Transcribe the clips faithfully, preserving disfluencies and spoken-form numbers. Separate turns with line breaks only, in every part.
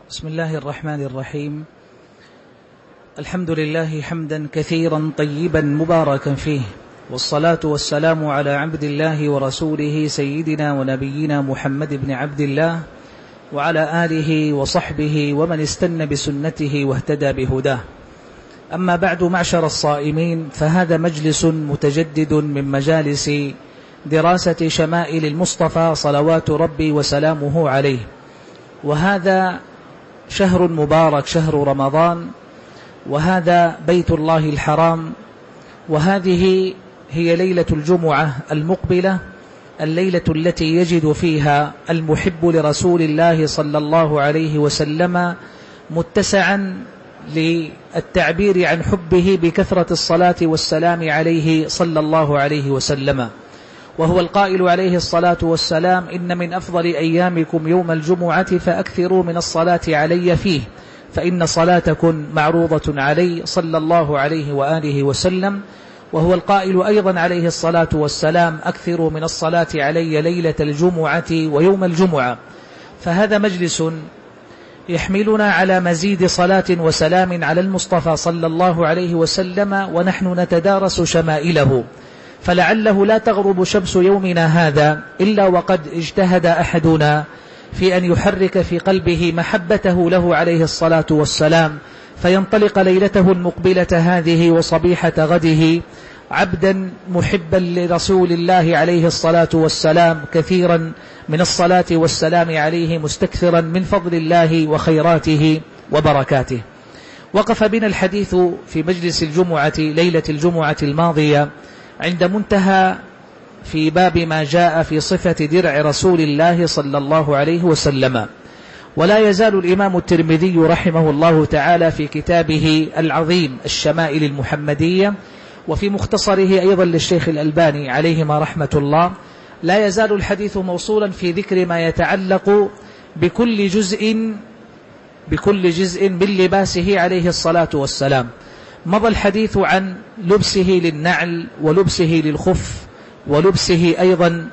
بسم الله الرحمن الرحيم. الحمد لله حمدا كثيرا طيبا مباركا فيه، والصلاة والسلام على عبد الله ورسوله سيدنا ونبينا محمد بن عبد الله وعلى آله وصحبه ومن استنى بسنته واهتدى بهداه. أما بعد، معشر الصائمين، فهذا مجلس متجدد من مجالس دراسة شمائل المصطفى صلوات ربي وسلامه عليه، وهذا شهر مبارك، شهر رمضان، وهذا بيت الله الحرام، وهذه هي ليلة الجمعة المقبلة، الليلة التي يجد فيها المحب لرسول الله صلى الله عليه وسلم متسعا للتعبير عن حبه بكثرة الصلاة والسلام عليه صلى الله عليه وسلم، وهو القائل عليه الصلاة والسلام: إن من أفضل أيامكم يوم الجمعة فأكثروا من الصلاة علي فيه، فإن صلاتكم معروضة علي صلى الله عليه وآله وسلم. وهو القائل أيضا عليه الصلاة والسلام: أكثروا من الصلاة علي ليلة الجمعة ويوم الجمعة. فهذا مجلس يحملنا على مزيد صلاة وسلام على المصطفى صلى الله عليه وسلم، ونحن نتدارس شمائله، فلعله لا تغرب شمس يومنا هذا إلا وقد اجتهد أحدنا في أن يحرك في قلبه محبته له عليه الصلاة والسلام، فينطلق ليلته المقبلة هذه وصبيحة غده عبدا محبا لرسول الله عليه الصلاة والسلام، كثيرا من الصلاة والسلام عليه، مستكثرا من فضل الله وخيراته وبركاته. وقف بنا الحديث في مجلس الجمعة ليلة الجمعة الماضية عند منتهى في باب ما جاء في صفة درع رسول الله صلى الله عليه وسلم. ولا يزال الإمام الترمذي رحمه الله تعالى في كتابه العظيم الشمائل المحمدية، وفي مختصره أيضا للشيخ الألباني عليهما رحمة الله، لا يزال الحديث موصولا في ذكر ما يتعلق بكل جزء بكل جزء من لباسه عليه الصلاة والسلام. مضى الحديث عن لبسه للنعل، ولبسه للخف، ولبسه أيضا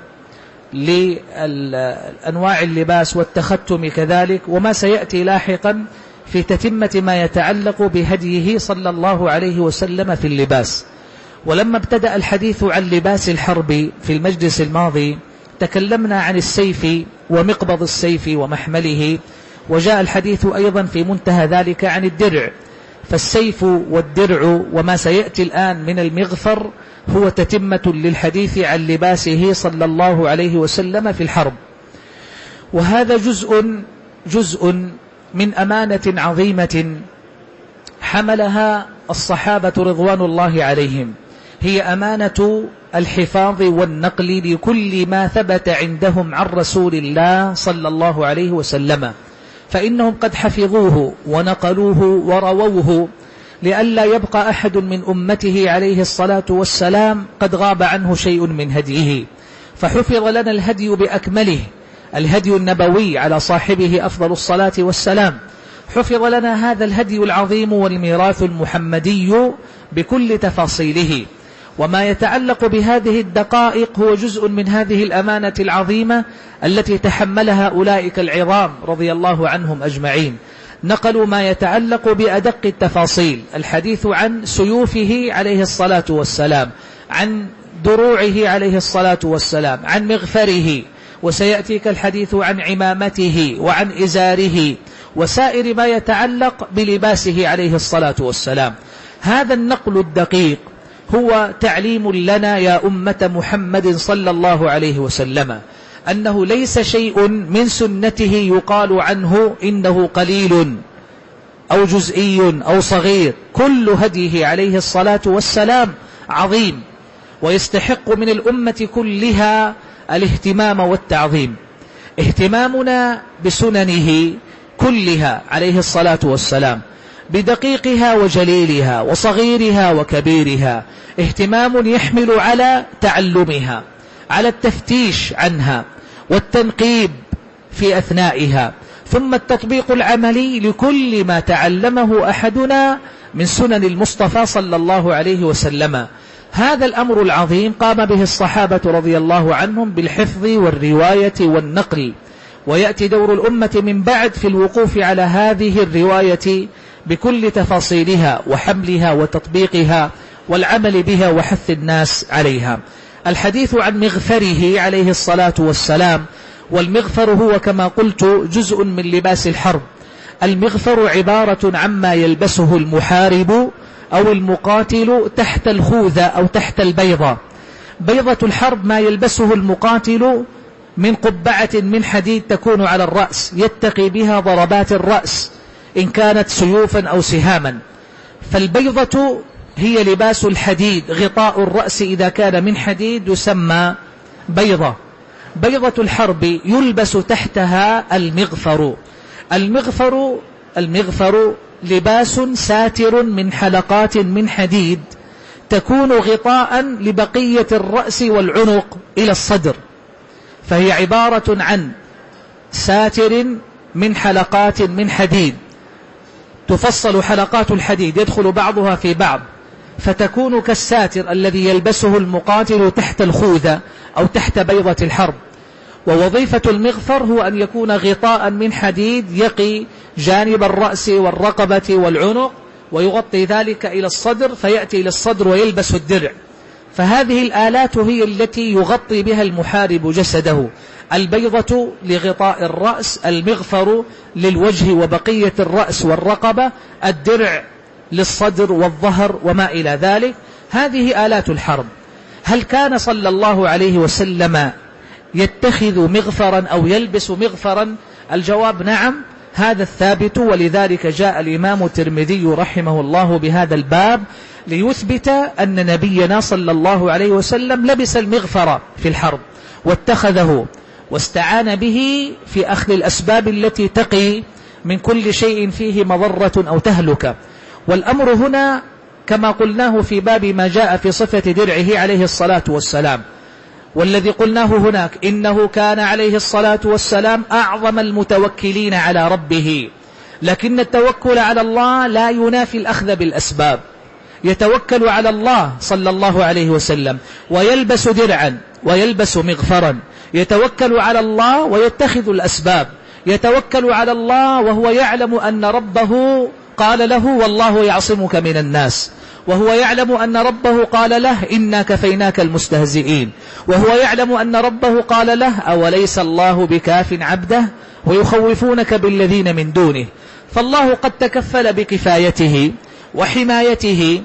لأنواع اللباس والتختم كذلك، وما سيأتي لاحقا في تتمة ما يتعلق بهديه صلى الله عليه وسلم في اللباس. ولما ابتدأ الحديث عن لباس الحرب في المجلس الماضي، تكلمنا عن السيف ومقبض السيف ومحمله، وجاء الحديث أيضا في منتهى ذلك عن الدرع. فالسيف والدرع وما سيأتي الآن من المغفر هو تتمة للحديث عن لباسه صلى الله عليه وسلم في الحرب. وهذا جزء جزء من أمانة عظيمة حملها الصحابة رضوان الله عليهم، هي أمانة الحفاظ والنقل لكل ما ثبت عندهم عن رسول الله صلى الله عليه وسلم، فإنهم قد حفظوه ونقلوه ورووه لئلا يبقى أحد من أمته عليه الصلاة والسلام قد غاب عنه شيء من هديه. فحفظ لنا الهدي بأكمله، الهدي النبوي على صاحبه أفضل الصلاة والسلام. حفظ لنا هذا الهدي العظيم والميراث المحمدي بكل تفاصيله، وما يتعلق بهذه الدقائق هو جزء من هذه الأمانة العظيمة التي تحملها أولئك العظام رضي الله عنهم أجمعين. نقلوا ما يتعلق بأدق التفاصيل، الحديث عن سيوفه عليه الصلاة والسلام، عن دروعه عليه الصلاة والسلام، عن مغفره، وسيأتيك الحديث عن عمامته وعن إزاره وسائر ما يتعلق بلباسه عليه الصلاة والسلام. هذا النقل الدقيق هو تعليم لنا يا أمة محمد صلى الله عليه وسلم أنه ليس شيء من سنته يقال عنه إنه قليل أو جزئي أو صغير، كل هديه عليه الصلاة والسلام عظيم، ويستحق من الأمة كلها الاهتمام والتعظيم. اهتمامنا بسننه كلها عليه الصلاة والسلام، بدقيقها وجليلها وصغيرها وكبيرها، اهتمام يحمل على تعلمها، على التفتيش عنها والتنقيب في أثنائها، ثم التطبيق العملي لكل ما تعلمه أحدنا من سنن المصطفى صلى الله عليه وسلم. هذا الأمر العظيم قام به الصحابة رضي الله عنهم بالحفظ والرواية والنقل، ويأتي دور الأمة من بعد في الوقوف على هذه الرواية بكل تفاصيلها وحملها وتطبيقها والعمل بها وحث الناس عليها. الحديث عن مغفره عليه الصلاة والسلام، والمغفر هو كما قلت جزء من لباس الحرب. المغفر عبارة عما يلبسه المحارب أو المقاتل تحت الخوذة أو تحت البيضة. بيضة الحرب ما يلبسه المقاتل من قبعة من حديد تكون على الرأس يتقي بها ضربات الرأس إن كانت سيوفا أو سهاما. فالبيضة هي لباس الحديد، غطاء الرأس إذا كان من حديد يسمى بيضة. بيضة الحرب يلبس تحتها المغفر. المغفر المغفر لباس ساتر من حلقات من حديد تكون غطاء لبقية الرأس والعنق إلى الصدر، فهي عبارة عن ساتر من حلقات من حديد، تفصل حلقات الحديد يدخل بعضها في بعض فتكون كالساتر الذي يلبسه المقاتل تحت الخوذة أو تحت بيضة الحرب. ووظيفة المغفر هو أن يكون غطاء من حديد يقي جانب الرأس والرقبة والعنق ويغطي ذلك إلى الصدر، فيأتي إلى الصدر ويلبس الدرع. فهذه الآلات هي التي يغطي بها المحارب جسده. البيضة لغطاء الرأس، المغفر للوجه وبقية الرأس والرقبة، الدرع للصدر والظهر وما إلى ذلك. هذه آلات الحرب. هل كان صلى الله عليه وسلم يتخذ مغفرا أو يلبس مغفرا؟ الجواب نعم، هذا الثابت، ولذلك جاء الإمام الترمذي رحمه الله بهذا الباب ليثبت أن نبينا صلى الله عليه وسلم لبس المغفر في الحرب واتخذه واستعان به في أخذ الأسباب التي تقي من كل شيء فيه مضرة أو تهلكة. والأمر هنا كما قلناه في باب ما جاء في صفة درعه عليه الصلاة والسلام، والذي قلناه هناك إنه كان عليه الصلاة والسلام أعظم المتوكلين على ربه، لكن التوكل على الله لا ينافي الأخذ بالأسباب. يتوكل على الله صلى الله عليه وسلم ويلبس درعا ويلبس مغفرا، يتوكل على الله ويتخذ الأسباب، يتوكل على الله وهو يعلم أن ربه قال له والله يعصمك من الناس، وهو يعلم أن ربه قال له إنا كفيناك المستهزئين، وهو يعلم أن ربه قال له أوليس الله بكاف عبده ويخوفونك بالذين من دونه. فالله قد تكفل بكفايته وحمايته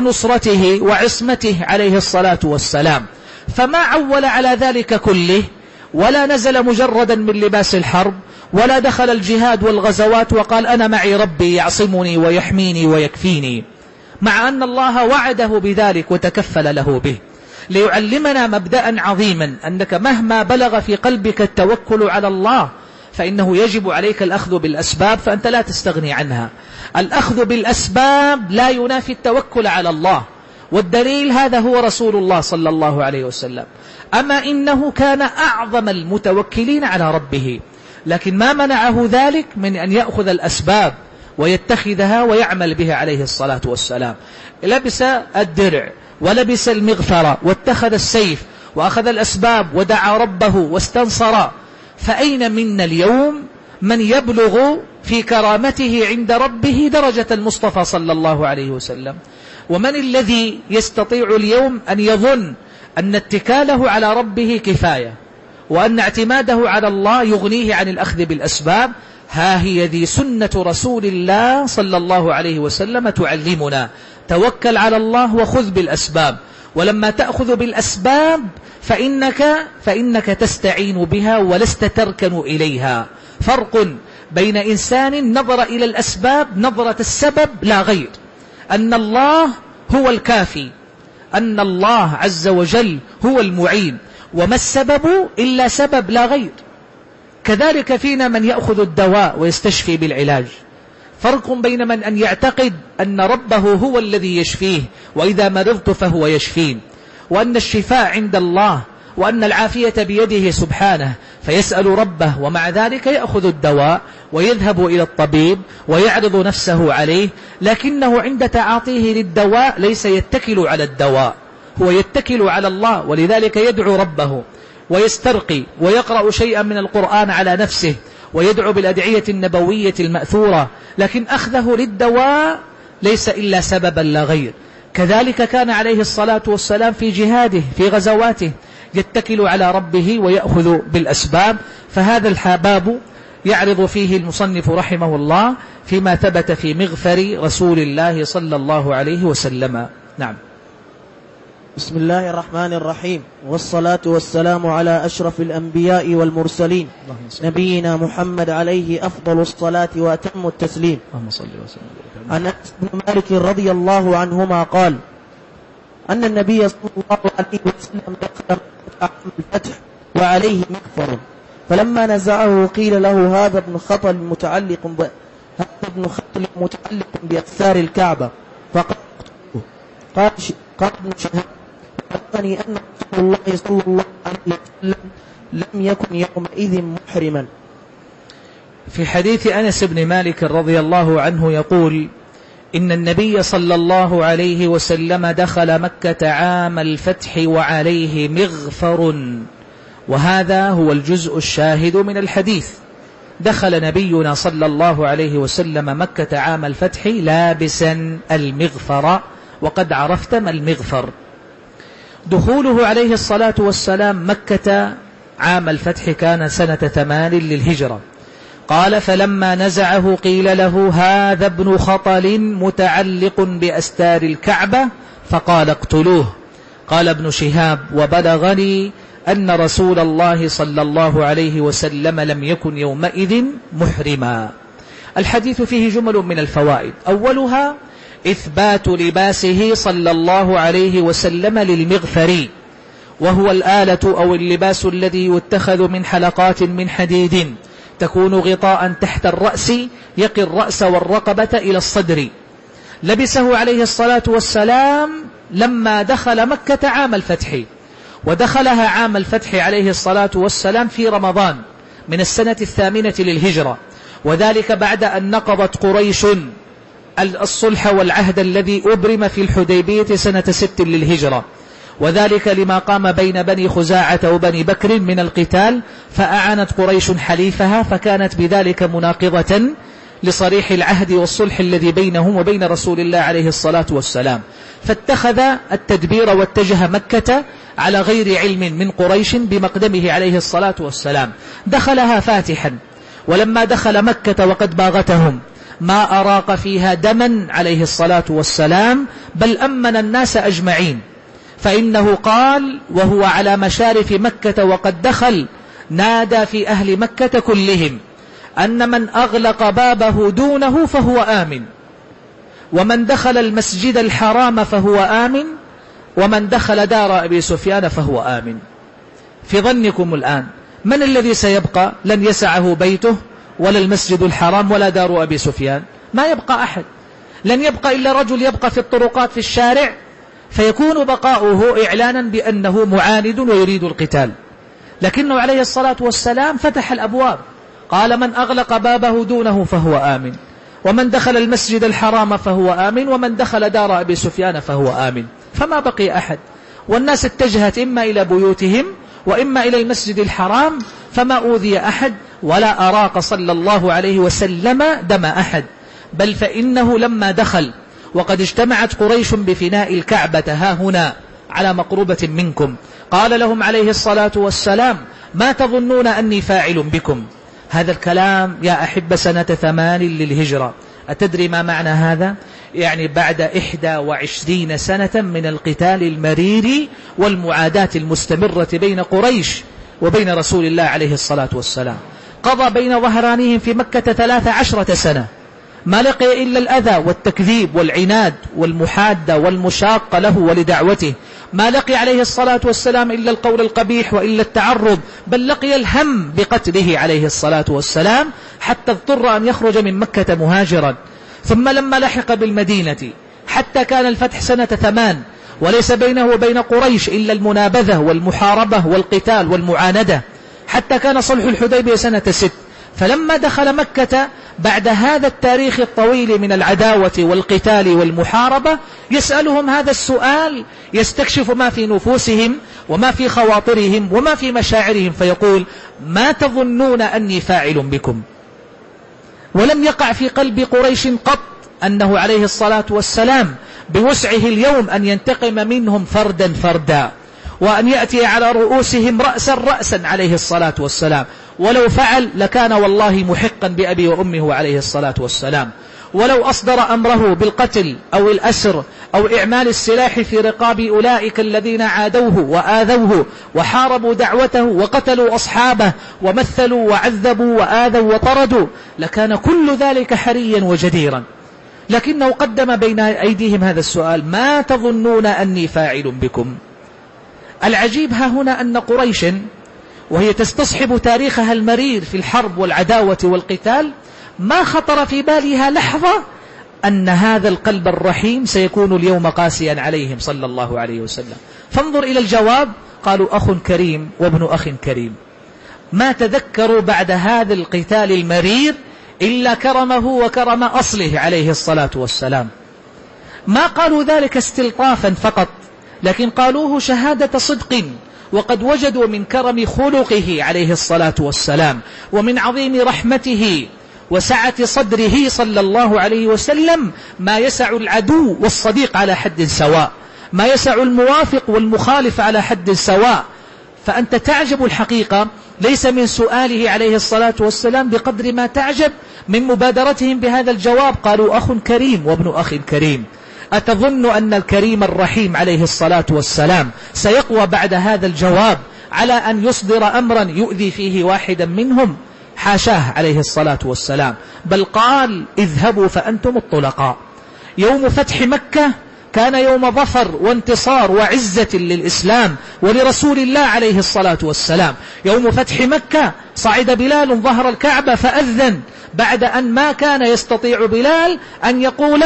ونصرته وعصمته عليه الصلاة والسلام، فما عول على ذلك كله، ولا نزل مجردا من لباس الحرب، ولا دخل الجهاد والغزوات وقال أنا معي ربي يعصمني ويحميني ويكفيني، مع أن الله وعده بذلك وتكفل له به، ليعلمنا مبدأ عظيما أنك مهما بلغ في قلبك التوكل على الله فإنه يجب عليك الأخذ بالأسباب، فأنت لا تستغني عنها. الأخذ بالأسباب لا ينافي التوكل على الله، والدليل هذا هو رسول الله صلى الله عليه وسلم. أما إنه كان أعظم المتوكلين على ربه، لكن ما منعه ذلك من أن يأخذ الأسباب ويتخذها ويعمل بها عليه الصلاة والسلام. لبس الدرع ولبس المغفر واتخذ السيف وأخذ الأسباب ودعا ربه واستنصر. فأين منا اليوم من يبلغ في كرامته عند ربه درجة المصطفى صلى الله عليه وسلم؟ ومن الذي يستطيع اليوم أن يظن أن اتكاله على ربه كفاية، وأن اعتماده على الله يغنيه عن الأخذ بالأسباب؟ ها هي ذي سنة رسول الله صلى الله عليه وسلم تعلمنا: توكل على الله وخذ بالأسباب. ولما تأخذ بالأسباب فإنك, فإنك تستعين بها ولست تركن إليها. فرق بين إنسان نظر إلى الأسباب نظرة السبب لا غير، أن الله هو الكافي، أن الله عز وجل هو المعين، وما السبب إلا سبب لا غير. كذلك فينا من يأخذ الدواء ويستشفي بالعلاج. فرق بين من أن يعتقد أن ربه هو الذي يشفيه وإذا مرضت فهو يشفين، وأن الشفاء عند الله، وأن العافية بيده سبحانه، فيسأل ربه ومع ذلك يأخذ الدواء ويذهب إلى الطبيب ويعرض نفسه عليه، لكنه عند تعاطيه للدواء ليس يتكل على الدواء، هو يتكل على الله، ولذلك يدعو ربه ويسترقي ويقرأ شيئا من القرآن على نفسه ويدعو بالأدعية النبوية المأثورة، لكن أخذه للدواء ليس إلا سببا لا غير. كذلك كان عليه الصلاة والسلام في جهاده في غزواته يتكل على ربه ويأخذ بالأسباب. فهذا الباب يعرض فيه المصنف رحمه الله فيما ثبت في مغفر رسول الله صلى الله عليه وسلم. نعم.
بسم الله الرحمن الرحيم، والصلاة والسلام على أشرف الأنبياء والمرسلين نبينا محمد عليه أفضل الصلاة وأتم التسليم. عن أنس بن مالك رضي الله عنهما قال أن النبي صلى الله عليه وسلم دخل عام الفتح وعليه مغفر، فلما نزعه قيل له هذا ابن خطل متعلق ب... هذا ابن خطل متعلق بأكثار الكعبة، فقال قال قال ابن شهاب أن رسول الله صلى الله عليه وسلم لم يكن يومئذ محرما.
في حديث أنس بن مالك رضي الله عنه يقول إن النبي صلى الله عليه وسلم دخل مكة عام الفتح وعليه مغفر، وهذا هو الجزء الشاهد من الحديث. دخل نبينا صلى الله عليه وسلم مكة عام الفتح لابسا المغفر، وقد عرفت ما المغفر. دخوله عليه الصلاة والسلام مكة عام الفتح كان سنة ثمان للهجرة. قال فلما نزعه قيل له هذا ابن خطل متعلق بأستار الكعبة فقال اقتلوه. قال ابن شهاب وبلغني أن رسول الله صلى الله عليه وسلم لم يكن يومئذ محرما. الحديث فيه جمل من الفوائد، أولها إثبات لباسه صلى الله عليه وسلم للمغفر، وهو الآلة أو اللباس الذي يتخذ من حلقات من حديد تكون غطاء تحت الرأس يقي الرأس والرقبة إلى الصدر. لبسه عليه الصلاة والسلام لما دخل مكة عام الفتح، ودخلها عام الفتح عليه الصلاة والسلام في رمضان من السنة الثامنة للهجرة، وذلك بعد أن نقضت قريش الصلح والعهد الذي أبرم في الحديبية سنة ست للهجرة، وذلك لما قام بين بني خزاعة وبني بكر من القتال، فأعانت قريش حليفها، فكانت بذلك مناقضة لصريح العهد والصلح الذي بينهم وبين رسول الله عليه الصلاة والسلام، فاتخذ التدبير واتجه مكة على غير علم من قريش بمقدمه عليه الصلاة والسلام. دخلها فاتحا، ولما دخل مكة وقد باغتهم ما أراق فيها دما عليه الصلاة والسلام، بل أمن الناس أجمعين، فإنه قال وهو على مشارف مكة وقد دخل نادى في أهل مكة كلهم أن من أغلق بابه دونه فهو آمن، ومن دخل المسجد الحرام فهو آمن، ومن دخل دار أبي سفيان فهو آمن. في ظنكم الآن من الذي سيبقى؟ لن يسعه بيته ولا المسجد الحرام ولا دار أبي سفيان، ما يبقى أحد، لن يبقى إلا رجل يبقى في الطرقات في الشارع، فيكون بقاؤه إعلانا بأنه معاند ويريد القتال. لكنه عليه الصلاة والسلام فتح الأبواب، قال من أغلق بابه دونه فهو آمن، ومن دخل المسجد الحرام فهو آمن، ومن دخل دار أبي سفيان فهو آمن، فما بقي أحد، والناس اتجهت إما إلى بيوتهم وإما إلى المسجد الحرام، فما أوذي أحد ولا أراق صلى الله عليه وسلم دم أحد. بل فإنه لما دخل وقد اجتمعت قريش بفناء الكعبة ها هنا على مقربة منكم، قال لهم عليه الصلاة والسلام ما تظنون أني فاعل بكم؟ هذا الكلام يا أحب سنة ثمان للهجرة. أتدري ما معنى هذا؟ يعني بعد إحدى وعشرين سنة من القتال المرير والمعاداة المستمرة بين قريش وبين رسول الله عليه الصلاة والسلام. قضى بين ظهرانهم في مكة ثلاث عشرة سنة، ما لقي إلا الأذى والتكذيب والعناد والمحادة والمشاقة له ولدعوته، ما لقي عليه الصلاة والسلام إلا القول القبيح وإلا التعرض، بل لقي الهم بقتله عليه الصلاة والسلام، حتى اضطر أن يخرج من مكة مهاجرا. ثم لما لحق بالمدينة حتى كان الفتح سنة ثمان، وليس بينه وبين قريش إلا المنابذة والمحاربة والقتال والمعاندة، حتى كان صلح الحديبية سنة ست. فلما دخل مكة بعد هذا التاريخ الطويل من العداوة والقتال والمحاربة، يسألهم هذا السؤال يستكشف ما في نفوسهم، وما في خواطرهم وما في مشاعرهم، فيقول: ما تظنون أني فاعل بكم؟ ولم يقع في قلب قريش قط أنه عليه الصلاة والسلام بوسعه اليوم أن ينتقم منهم فردا فردا، وأن يأتي على رؤوسهم رأسا رأسا عليه الصلاة والسلام. ولو فعل لكان والله محقا بأبي وأمه عليه الصلاة والسلام. ولو أصدر أمره بالقتل أو الأسر أو إعمال السلاح في رقاب أولئك الذين عادوه وآذوه وحاربوا دعوته وقتلوا أصحابه ومثلوا وعذبوا وآذوا وطردوا، لكان كل ذلك حريا وجديرا. لكنه قدم بين أيديهم هذا السؤال: ما تظنون أني فاعل بكم؟ العجيب ها هنا أن قريش وهي تستصحب تاريخها المرير في الحرب والعداوة والقتال ما خطر في بالها لحظة أن هذا القلب الرحيم سيكون اليوم قاسيا عليهم صلى الله عليه وسلم. فانظر إلى الجواب، قالوا: أخ كريم وابن أخ كريم. ما تذكروا بعد هذا القتال المرير إلا كرمه وكرم أصله عليه الصلاة والسلام. ما قالوا ذلك استلطافا فقط، لكن قالوه شهادة صدق، وقد وجدوا من كرم خلقه عليه الصلاة والسلام ومن عظيم رحمته وسعة صدره صلى الله عليه وسلم ما يسع العدو والصديق على حد سواء، ما يسع الموافق والمخالف على حد سواء. فأنت تعجب الحقيقة ليس من سؤاله عليه الصلاة والسلام بقدر ما تعجب من مبادرتهم بهذا الجواب. قالوا: أخ كريم وابن أخ كريم. أتظن أن الكريم الرحيم عليه الصلاة والسلام سيقوى بعد هذا الجواب على أن يصدر أمرا يؤذي فيه واحدا منهم؟ حاشاه عليه الصلاة والسلام، بل قال: اذهبوا فأنتم الطلقاء. يوم فتح مكة كان يوم ظفر وانتصار وعزة للإسلام ولرسول الله عليه الصلاة والسلام. يوم فتح مكة صعد بلال ظهر الكعبة فأذن بعد أن ما كان يستطيع بلال أن يقول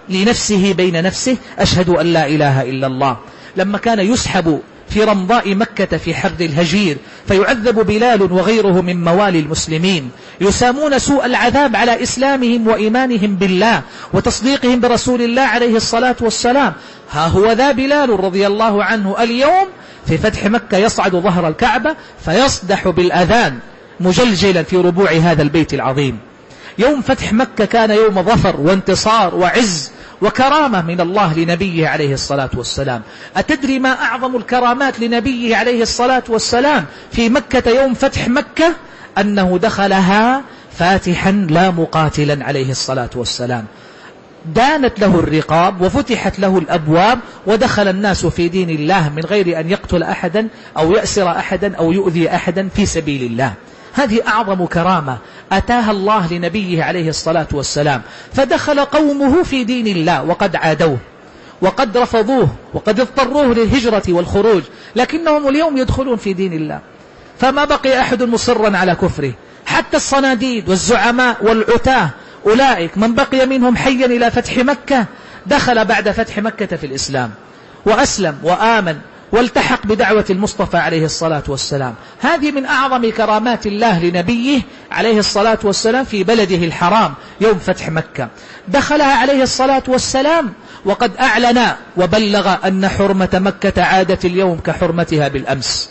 لنفسه بين نفسه: أشهد أن لا إله إلا الله. لما كان يسحب في رمضاء مكة في حر الهجير فيعذب بلال وغيره من موالي المسلمين، يسامون سوء العذاب على إسلامهم وإيمانهم بالله وتصديقهم برسول الله عليه الصلاة والسلام، ها هو ذا بلال رضي الله عنه اليوم في فتح مكة يصعد ظهر الكعبة فيصدح بالأذان مجلجلا في ربوع هذا البيت العظيم. يوم فتح مكة كان يوم ظفر وانتصار وعز وكرامة من الله لنبيه عليه الصلاة والسلام. أتدري ما أعظم الكرامات لنبيه عليه الصلاة والسلام في مكة يوم فتح مكة؟ أنه دخلها فاتحا لا مقاتلا عليه الصلاة والسلام. دانت له الرقاب وفتحت له الأبواب ودخل الناس في دين الله من غير أن يقتل أحدا أو يأسر أحدا أو يؤذي أحدا في سبيل الله. هذه أعظم كرامة أتاها الله لنبيه عليه الصلاة والسلام. فدخل قومه في دين الله وقد عادوه وقد رفضوه وقد اضطروه للهجرة والخروج، لكنهم اليوم يدخلون في دين الله. فما بقي أحد مصرا على كفره، حتى الصناديد والزعماء والعتاه أولئك من بقي منهم حيا إلى فتح مكة دخل بعد فتح مكة في الإسلام وأسلم وآمن والتحق بدعوة المصطفى عليه الصلاة والسلام. هذه من أعظم كرامات الله لنبيه عليه الصلاة والسلام في بلده الحرام يوم فتح مكة. دخلها عليه الصلاة والسلام وقد أعلن وبلغ أن حرمة مكة عادت اليوم كحرمتها بالأمس.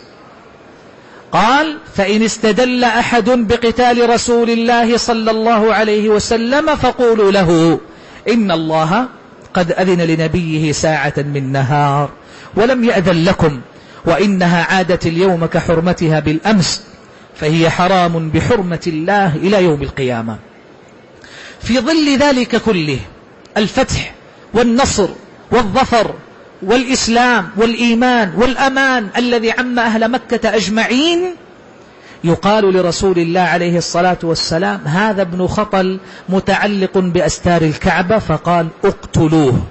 قال: فإن استدل أحد بقتال رسول الله صلى الله عليه وسلم فقولوا له إن الله قد أذن لنبيه ساعة من نهار ولم يأذن لكم، وإنها عادت اليوم كحرمتها بالأمس، فهي حرام بحرمة الله إلى يوم القيامة. في ظل ذلك كله، الفتح والنصر والظفر والإسلام والإيمان والأمان الذي عم أهل مكة أجمعين، يقال لرسول الله عليه الصلاة والسلام: هذا ابن خطل متعلق بأستار الكعبة، فقال: اقتلوه.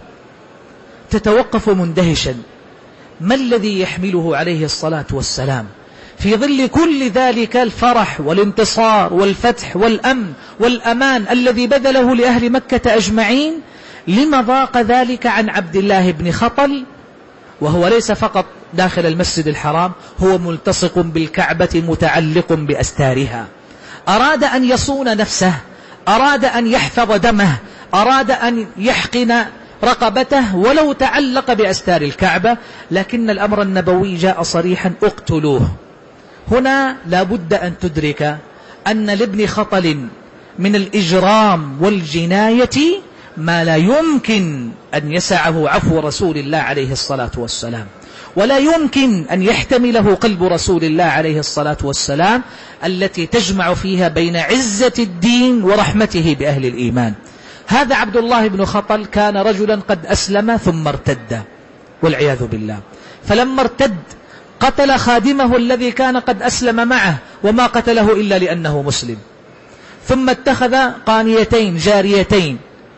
تتوقف مندهشا، ما الذي يحمله عليه الصلاة والسلام في ظل كل ذلك الفرح والانتصار والفتح والأمن والأمان الذي بذله لأهل مكة أجمعين؟ لما ضاق ذلك عن عبد الله بن خطل وهو ليس فقط داخل المسجد الحرام، هو ملتصق بالكعبة متعلق بأستارها. أراد أن يصون نفسه، أراد أن يحفظ دمه، أراد أن يحقن رقبته ولو تعلق بأستار الكعبة، لكن الأمر النبوي جاء صريحا: اقتلوه. هنا لابد أن تدرك أن لابن خطل من الإجرام والجناية ما لا يمكن أن يسعه عفو رسول الله عليه الصلاة والسلام، ولا يمكن أن يحتمله قلب رسول الله عليه الصلاة والسلام التي تجمع فيها بين عزة الدين ورحمته بأهل الإيمان. هذا عبد الله بن خطل كان رجلا قد أسلم ثم ارتد والعياذ بالله، فلما ارتد قتل خادمه الذي كان قد أسلم معه، وما قتله إلا لأنه مسلم، ثم اتخذ قانيتين جاريتين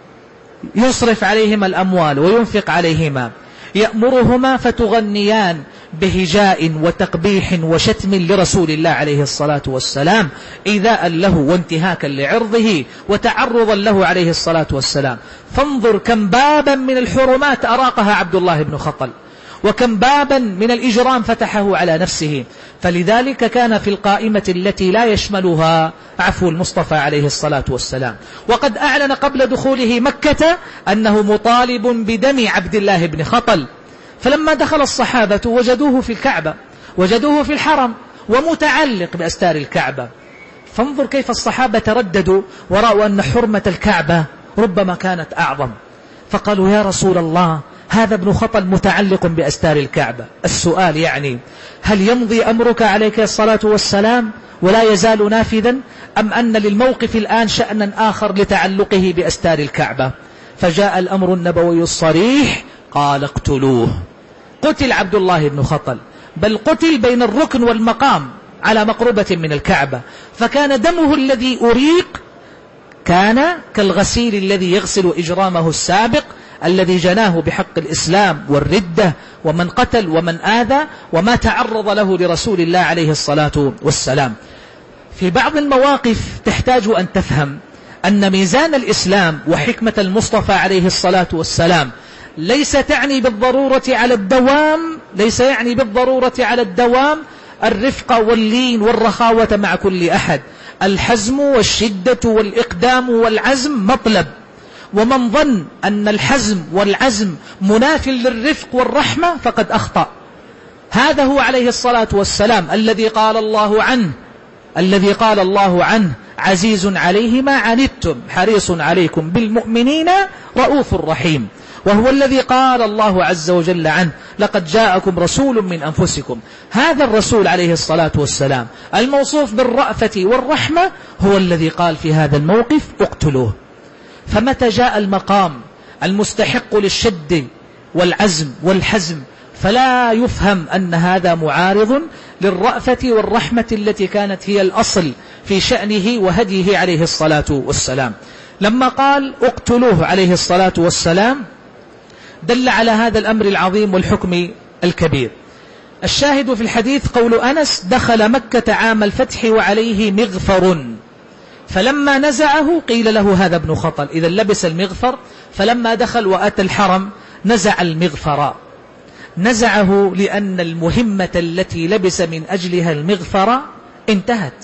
يصرف عليهما الأموال وينفق عليهما، يأمرهما فتغنيان بهجاء وتقبيح وشتم لرسول الله عليه الصلاة والسلام، إيذاء له وانتهاكا لعرضه وتعرضا له عليه الصلاة والسلام. فانظر كم بابا من الحرمات أراقها عبد الله بن خطل، وكم بابا من الإجرام فتحه على نفسه. فلذلك كان في القائمة التي لا يشملها عفو المصطفى عليه الصلاة والسلام. وقد أعلن قبل دخوله مكة أنه مطالب بدم عبد الله بن خطل، فلما دخل الصحابة وجدوه في الكعبة، وجدوه في الحرم ومتعلق بأستار الكعبة. فانظر كيف الصحابة ترددوا ورأوا أن حرمة الكعبة ربما كانت أعظم، فقالوا: يا رسول الله، هذا ابن خطل متعلق بأستار الكعبة. السؤال يعني: هل يمضي أمرك عليك الصلاة والسلام ولا يزال نافذا، أم أن للموقف الآن شأنا آخر لتعلقه بأستار الكعبة؟ فجاء الأمر النبوي الصريح: قال: اقتلوه. قتل عبد الله بن خطل، بل قتل بين الركن والمقام على مقربة من الكعبة، فكان دمه الذي أريق كان كالغسيل الذي يغسل إجرامه السابق الذي جناه بحق الإسلام والردة ومن قتل ومن آذى وما تعرض له لرسول الله عليه الصلاة والسلام. في بعض المواقف تحتاج أن تفهم أن ميزان الإسلام وحكمة المصطفى عليه الصلاة والسلام ليس تعني بالضرورة على الدوام ليس يعني بالضرورة على الدوام الرفق واللين والرخاوة مع كل أحد. الحزم والشدة والإقدام والعزم مطلب، ومن ظن أن الحزم والعزم مناف للرفق والرحمة فقد أخطأ. هذا هو عليه الصلاة والسلام الذي قال الله عنه الذي قال الله عنه عزيز عليه ما عنتم حريص عليكم بالمؤمنين رؤوف رحيم، وهو الذي قال الله عز وجل عنه لقد جاءكم رسول من أنفسكم. هذا الرسول عليه الصلاة والسلام الموصوف بالرأفة والرحمة هو الذي قال في هذا الموقف: اقتلوه. فمتى جاء المقام المستحق للشد والعزم والحزم فلا يفهم أن هذا معارض للرأفة والرحمة التي كانت هي الأصل في شأنه وهديه عليه الصلاة والسلام. لما قال اقتلوه عليه الصلاة والسلام دل على هذا الأمر العظيم والحكم الكبير. الشاهد في الحديث قول أنس: دخل مكة عام الفتح وعليه مغفر، فلما نزعه قيل له هذا ابن خطل، إذا لبس المغفر، فلما دخل وأتى الحرم نزع المغفر. نزعه لأن المهمة التي لبس من أجلها المغفر انتهت.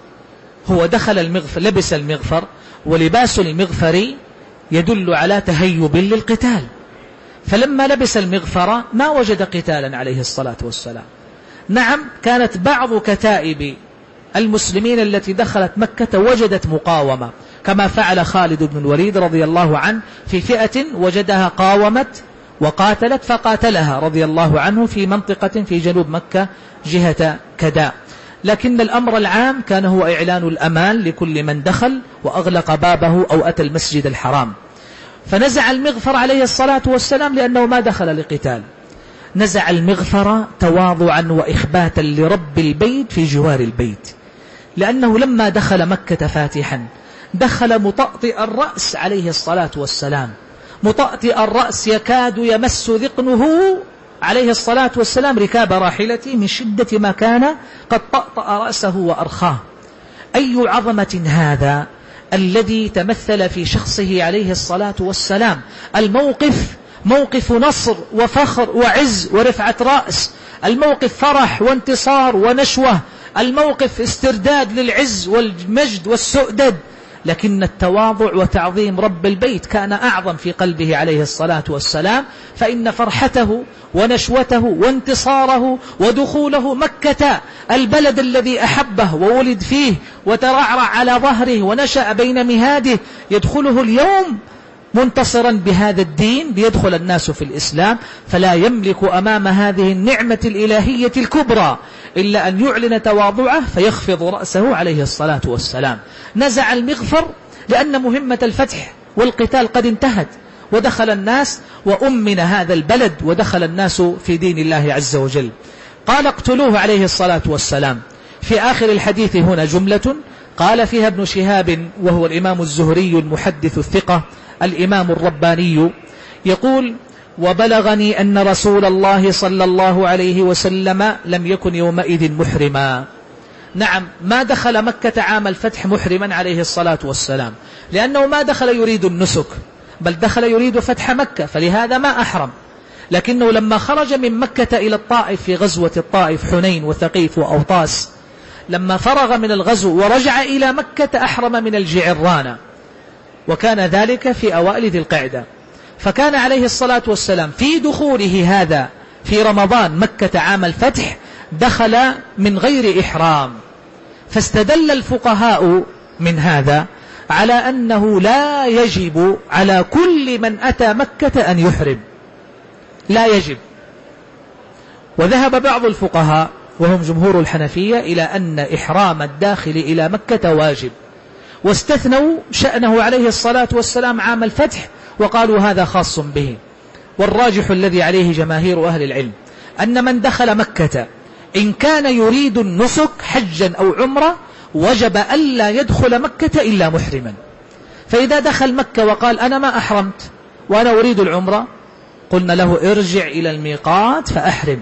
هو دخل المغفر، لبس المغفر، ولباس المغفر يدل على تهيب للقتال، فلما لبس المغفر ما وجد قتالا عليه الصلاة والسلام. نعم، كانت بعض كتائب المسلمين التي دخلت مكة وجدت مقاومة، كما فعل خالد بن الوليد رضي الله عنه في فئة وجدها قاومت وقاتلت فقاتلها رضي الله عنه في منطقة في جنوب مكة جهة كدا. لكن الأمر العام كان هو إعلان الأمان لكل من دخل وأغلق بابه أو أتى المسجد الحرام. فنزع المغفر عليه الصلاة والسلام لأنه ما دخل لقتال، نزع المغفر تواضعا وإخباتا لرب البيت في جوار البيت، لأنه لما دخل مكة فاتحا دخل مطأطئ الرأس عليه الصلاة والسلام، مطأطئ الرأس يكاد يمس ذقنه عليه الصلاة والسلام ركاب راحلته من شدة ما كان قد طأطأ رأسه وأرخاه. أي عظمة هذا الذي تمثل في شخصه عليه الصلاة والسلام. الموقف موقف نصر وفخر وعز ورفعة رأس، الموقف فرح وانتصار ونشوة، الموقف استرداد للعز والمجد والسؤدد. لكن التواضع وتعظيم رب البيت كان أعظم في قلبه عليه الصلاة والسلام، فإن فرحته ونشوته وانتصاره ودخوله مكة البلد الذي أحبه وولد فيه وترعرع على ظهره ونشأ بين مهاده، يدخله اليوم منتصرا بهذا الدين ليدخل الناس في الإسلام، فلا يملك أمام هذه النعمة الإلهية الكبرى إلا أن يعلن تواضعه فيخفض رأسه عليه الصلاة والسلام. نزع المغفر لأن مهمة الفتح والقتال قد انتهت، ودخل الناس وأمن هذا البلد ودخل الناس في دين الله عز وجل. قال اقتلوه عليه الصلاة والسلام. في آخر الحديث هنا جملة قال فيها ابن شهاب وهو الإمام الزهري المحدث الثقة الإمام الرباني، يقول: وبلغني أن رسول الله صلى الله عليه وسلم لم يكن يومئذ محرما. نعم، ما دخل مكة عام الفتح محرما عليه الصلاة والسلام، لأنه ما دخل يريد النسك، بل دخل يريد فتح مكة، فلهذا ما أحرم. لكنه لما خرج من مكة إلى الطائف في غزوة الطائف، حنين وثقيف وأوطاس، لما فرغ من الغزو ورجع إلى مكة أحرم من الجعرانة، وكان ذلك في أوائل ذي القعدة. فكان عليه الصلاة والسلام في دخوله هذا في رمضان مكة عام الفتح دخل من غير إحرام، فاستدل الفقهاء من هذا على أنه لا يجب على كل من أتى مكة أن يحرم، لا يجب. وذهب بعض الفقهاء وهم جمهور الحنفية إلى أن إحرام الداخل إلى مكة واجب، واستثنوا شأنه عليه الصلاة والسلام عام الفتح وقالوا هذا خاص به. والراجح الذي عليه جماهير أهل العلم أن من دخل مكة إن كان يريد النسك حجا أو عمرة وجب ألا يدخل مكة إلا محرما. فإذا دخل مكة وقال أنا ما أحرمت وأنا أريد العمرة، قلنا له ارجع إلى الميقات فأحرم.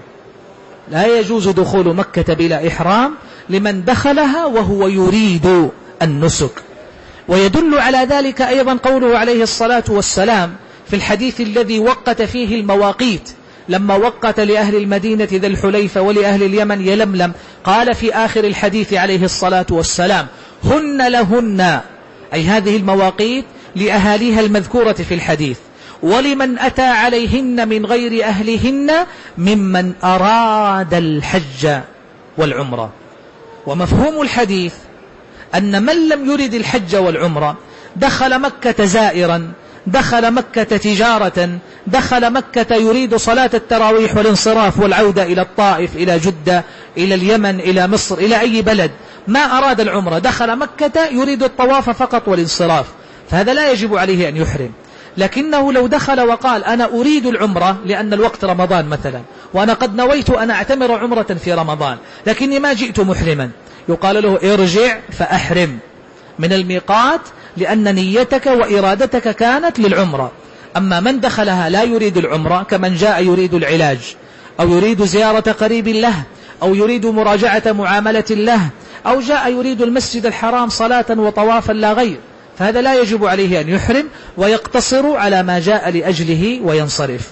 لا يجوز دخول مكة بلا إحرام لمن دخلها وهو يريد النسك. ويدل على ذلك أيضا قوله عليه الصلاة والسلام في الحديث الذي وقت فيه المواقيت، لما وقت لأهل المدينة ذا الحليفة ولأهل اليمن يلملم، قال في آخر الحديث عليه الصلاة والسلام: هن لهن، أي هذه المواقيت لأهاليها المذكورة في الحديث، ولمن أتى عليهن من غير أهلهن ممن أراد الحج والعمرة. ومفهوم الحديث أن من لم يرد الحج والعمرة دخل مكة زائرا، دخل مكة تجارة، دخل مكة يريد صلاة التراويح والانصراف والعودة إلى الطائف، إلى جدة، إلى اليمن، إلى مصر، إلى أي بلد، ما أراد العمرة، دخل مكة يريد الطواف فقط والانصراف، فهذا لا يجب عليه أن يحرم. لكنه لو دخل وقال أنا أريد العمرة لأن الوقت رمضان مثلا، وأنا قد نويت أن أعتمر عمرة في رمضان لكني ما جئت محرما، يقال له ارجع فأحرم من الميقات لأن نيتك وإرادتك كانت للعمرة. أما من دخلها لا يريد العمرة كمن جاء يريد العلاج أو يريد زيارة قريب له أو يريد مراجعة معاملة له أو جاء يريد المسجد الحرام صلاة وطوافا لا غير، فهذا لا يجب عليه أن يحرم ويقتصر على ما جاء لأجله وينصرف.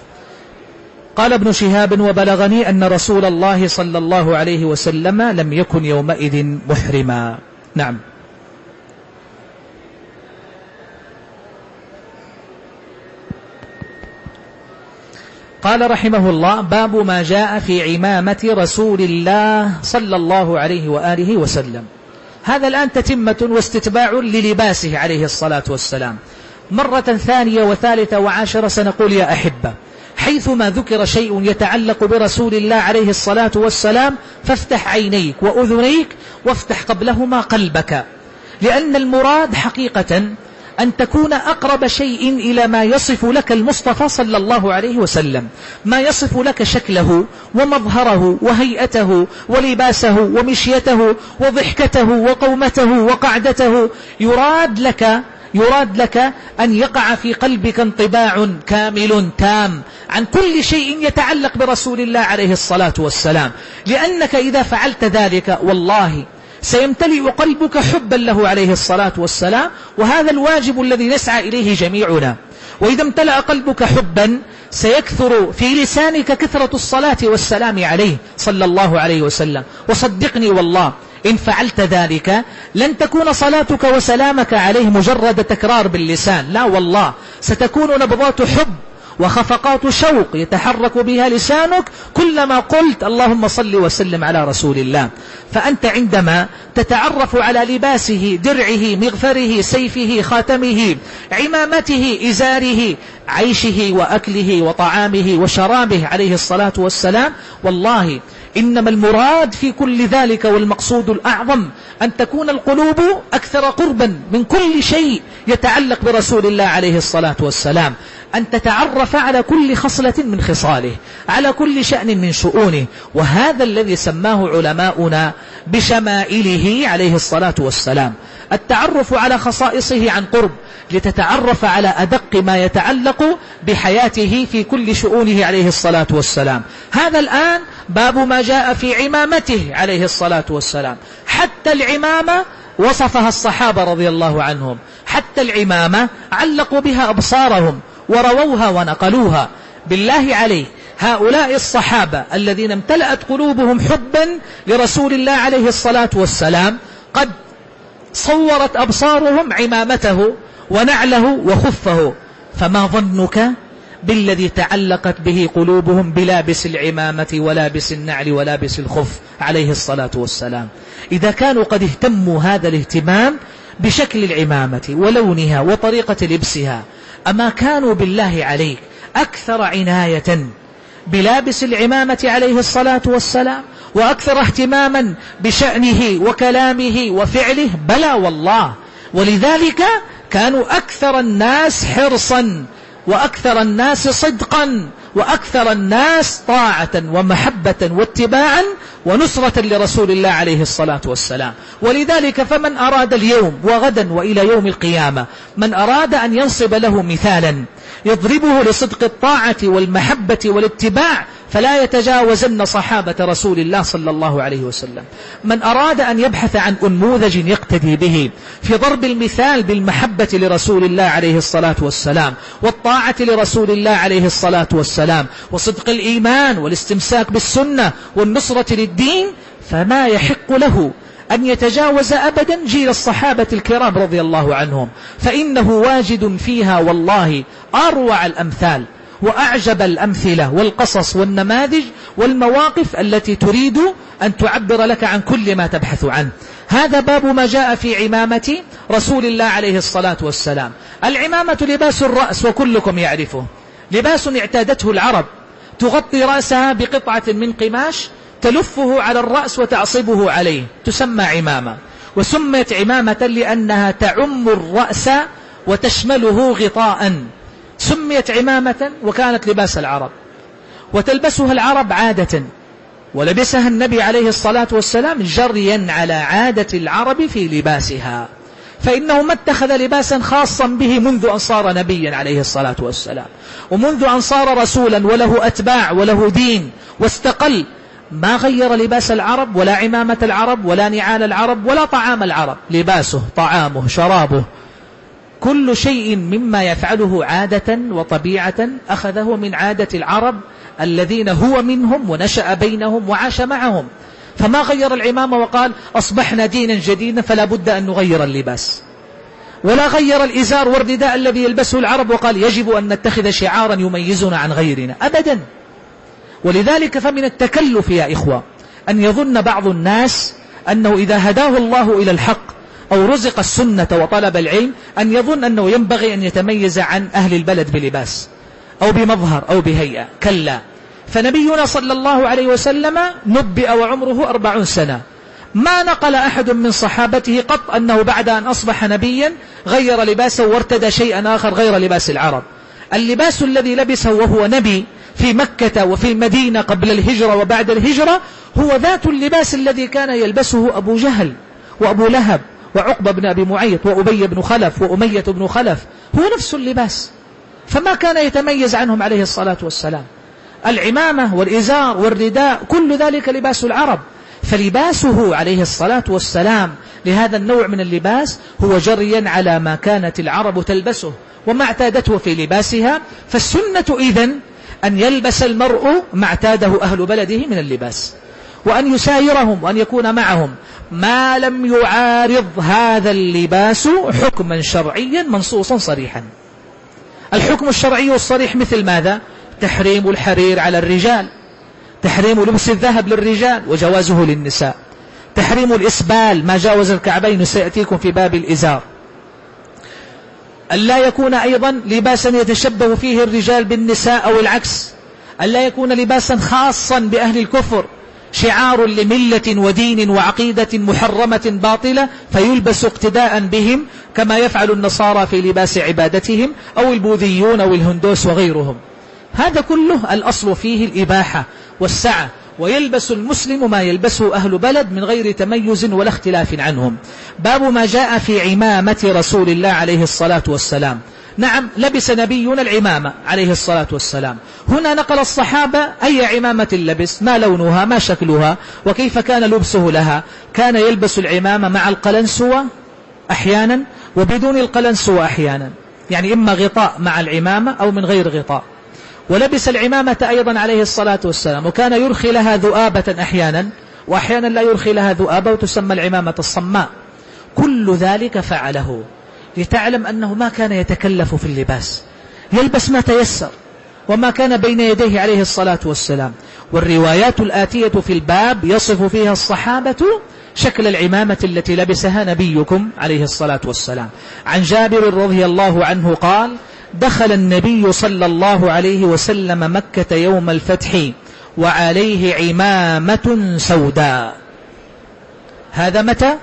قال ابن شهاب: وبلغني أن رسول الله صلى الله عليه وسلم لم يكن يومئذ محرما. نعم. قال رحمه الله: باب ما جاء في عمامة رسول الله صلى الله عليه وآله وسلم. هذا الآن تتمة واستتباع للباسه عليه الصلاة والسلام. مرة ثانية وثالثة وعاشرة سنقول يا أحبة، حيثما ذكر شيء يتعلق برسول الله عليه الصلاة والسلام فافتح عينيك وأذنيك وافتح قبلهما قلبك، لأن المراد حقيقة أن تكون أقرب شيء إلى ما يصف لك المصطفى صلى الله عليه وسلم، ما يصف لك شكله ومظهره وهيئته ولباسه ومشيته وضحكته وقومته وقعدته. يراد لك يراد لك أن يقع في قلبك انطباع كامل تام عن كل شيء يتعلق برسول الله عليه الصلاة والسلام، لأنك إذا فعلت ذلك والله سيمتلئ قلبك حبا له عليه الصلاة والسلام، وهذا الواجب الذي نسعى إليه جميعنا. وإذا امتلأ قلبك حبا سيكثر في لسانك كثرة الصلاة والسلام عليه صلى الله عليه وسلم. وصدقني والله إن فعلت ذلك لن تكون صلاتك وسلامك عليه مجرد تكرار باللسان، لا والله، ستكون نبضات حب وخفقات شوق يتحرك بها لسانك كلما قلت اللهم صل وسلم على رسول الله. فأنت عندما تتعرف على لباسه، درعه، مغفره، سيفه، خاتمه، عمامته، إزاره، عيشه وأكله وطعامه وشرابه عليه الصلاة والسلام، والله إنما المراد في كل ذلك والمقصود الأعظم أن تكون القلوب أكثر قربا من كل شيء يتعلق برسول الله عليه الصلاة والسلام، أن تتعرف على كل خصلة من خصاله، على كل شأن من شؤونه. وهذا الذي سماه علماؤنا بشمائله عليه الصلاة والسلام، التعرف على خصائصه عن قرب، لتتعرف على أدق ما يتعلق بحياته في كل شؤونه عليه الصلاة والسلام. هذا الآن باب ما جاء في عمامته عليه الصلاة والسلام. حتى العمامة وصفها الصحابة رضي الله عنهم، حتى العمامة علقوا بها أبصارهم ورووها ونقلوها. بالله عليه، هؤلاء الصحابة الذين امتلأت قلوبهم حبا لرسول الله عليه الصلاة والسلام قد صورت أبصارهم عمامته ونعله وخفه، فما ظنك بالذي تعلقت به قلوبهم بلابس العمامة ولابس النعل ولابس الخف عليه الصلاة والسلام؟ إذا كانوا قد اهتموا هذا الاهتمام بشكل العمامة ولونها وطريقة لبسها، أما كانوا بالله عليك أكثر عناية بلابس العمامة عليه الصلاة والسلام وأكثر اهتماما بشأنه وكلامه وفعله؟ بلى والله. ولذلك كانوا أكثر الناس حرصا وأكثر الناس صدقا وأكثر الناس طاعة ومحبة واتباعا ونصرة لرسول الله عليه الصلاة والسلام. ولذلك فمن أراد اليوم وغدا وإلى يوم القيامة، من أراد أن ينصب له مثالا يضربه لصدق الطاعة والمحبة والاتباع، فلا يتجاوزن صحابة رسول الله صلى الله عليه وسلم. من أراد أن يبحث عن أنموذج يقتدي به في ضرب المثال بالمحبة لرسول الله عليه الصلاة والسلام والطاعة لرسول الله عليه الصلاة والسلام وصدق الإيمان والاستمساك بالسنة والنصرة للدين، فما يحق له أن يتجاوز أبدا جيل الصحابة الكرام رضي الله عنهم، فإنه واجد فيها والله أروع الأمثال وأعجب الأمثلة والقصص والنماذج والمواقف التي تريد أن تعبر لك عن كل ما تبحث عنه. هذا باب ما جاء في عمامة رسول الله عليه الصلاة والسلام. العمامة لباس الرأس وكلكم يعرفه، لباس اعتادته العرب، تغطي رأسها بقطعة من قماش تلفه على الرأس وتعصبه عليه، تسمى عمامة. وسميت عمامة لأنها تعم الرأس وتشمله غطاء، سميت عمامة وكانت لباس العرب وتلبسها العرب عادة، ولبسها النبي عليه الصلاة والسلام جريا على عادة العرب في لباسها، فإنه ما اتخذ لباسا خاصا به منذ أن صار نبيا عليه الصلاة والسلام، ومنذ أن صار رسولا وله أتباع وله دين واستقل، ما غير لباس العرب ولا عمامة العرب ولا نعال العرب ولا طعام العرب. لباسه، طعامه، شرابه، كل شيء مما يفعله عادة وطبيعة أخذه من عادة العرب الذين هو منهم ونشأ بينهم وعاش معهم. فما غير العمامة وقال أصبحنا دينا جديدا فلا بد أن نغير اللباس، ولا غير الإزار والرداء الذي يلبسه العرب وقال يجب أن نتخذ شعارا يميزنا عن غيرنا، أبدا. ولذلك فمن التكلف يا إخوة أن يظن بعض الناس أنه إذا هداه الله إلى الحق أو رزق السنة وطلب العلم أن يظن أنه ينبغي أن يتميز عن أهل البلد بلباس أو بمظهر أو بهيئة. كلا، فنبينا صلى الله عليه وسلم نبئ وعمره أربعون سنة، ما نقل أحد من صحابته قط أنه بعد أن أصبح نبيا غير لباسه وارتدى شيئا آخر غير لباس العرب. اللباس الذي لبسه وهو نبي في مكة وفي المدينة قبل الهجرة وبعد الهجرة هو ذات اللباس الذي كان يلبسه أبو جهل وأبو لهب وعقبة بن أبي معيط وأبي بن خلف وأمية بن خلف، هو نفس اللباس، فما كان يتميز عنهم عليه الصلاة والسلام. العمامة والإزار والرداء كل ذلك لباس العرب، فلباسه عليه الصلاة والسلام لهذا النوع من اللباس هو جريا على ما كانت العرب تلبسه وما اعتادته في لباسها. فالسنة إذن أن يلبس المرء ما اعتاده أهل بلده من اللباس، وأن يسايرهم وأن يكون معهم ما لم يعارض هذا اللباس حكما شرعيا منصوصا صريحا. الحكم الشرعي الصريح مثل ماذا؟ تحريم الحرير على الرجال، تحريم لبس الذهب للرجال وجوازه للنساء، تحريم الإسبال ما جاوز الكعبين سيأتيكم في باب الإزار، ألا يكون أيضا لباسا يتشبه فيه الرجال بالنساء أو العكس، ألا يكون لباسا خاصا بأهل الكفر شعار لملة ودين وعقيدة محرمة باطلة فيلبس اقتداء بهم كما يفعل النصارى في لباس عبادتهم أو البوذيون أو الهندوس وغيرهم. هذا كله الأصل فيه الإباحة والسعة، ويلبس المسلم ما يلبسه أهل بلد من غير تميز ولا اختلاف عنهم. باب ما جاء في عمامة رسول الله عليه الصلاة والسلام. نعم، لبس نبينا العمامة عليه الصلاة والسلام. هنا نقل الصحابة أي عمامة لبس، ما لونها، ما شكلها، وكيف كان لبسه لها. كان يلبس العمامة مع القلنسوة أحيانا وبدون القلنسوة أحيانا، يعني إما غطاء مع العمامة أو من غير غطاء. ولبس العمامة أيضا عليه الصلاة والسلام، وكان يرخي لها ذؤابة أحيانا، وأحيانا لا يرخي لها ذؤابة وتسمى العمامة الصماء. كل ذلك فعله لتعلم أنه ما كان يتكلف في اللباس، يلبس ما تيسر وما كان بين يديه عليه الصلاة والسلام. والروايات الآتية في الباب يصف فيها الصحابة شكل العمامة التي لبسها نبيكم عليه الصلاة والسلام. عن جابر رضي الله عنه قال: دخل النبي صلى الله عليه وسلم مكة يوم الفتح وعليه عمامة سوداء. هذا متى؟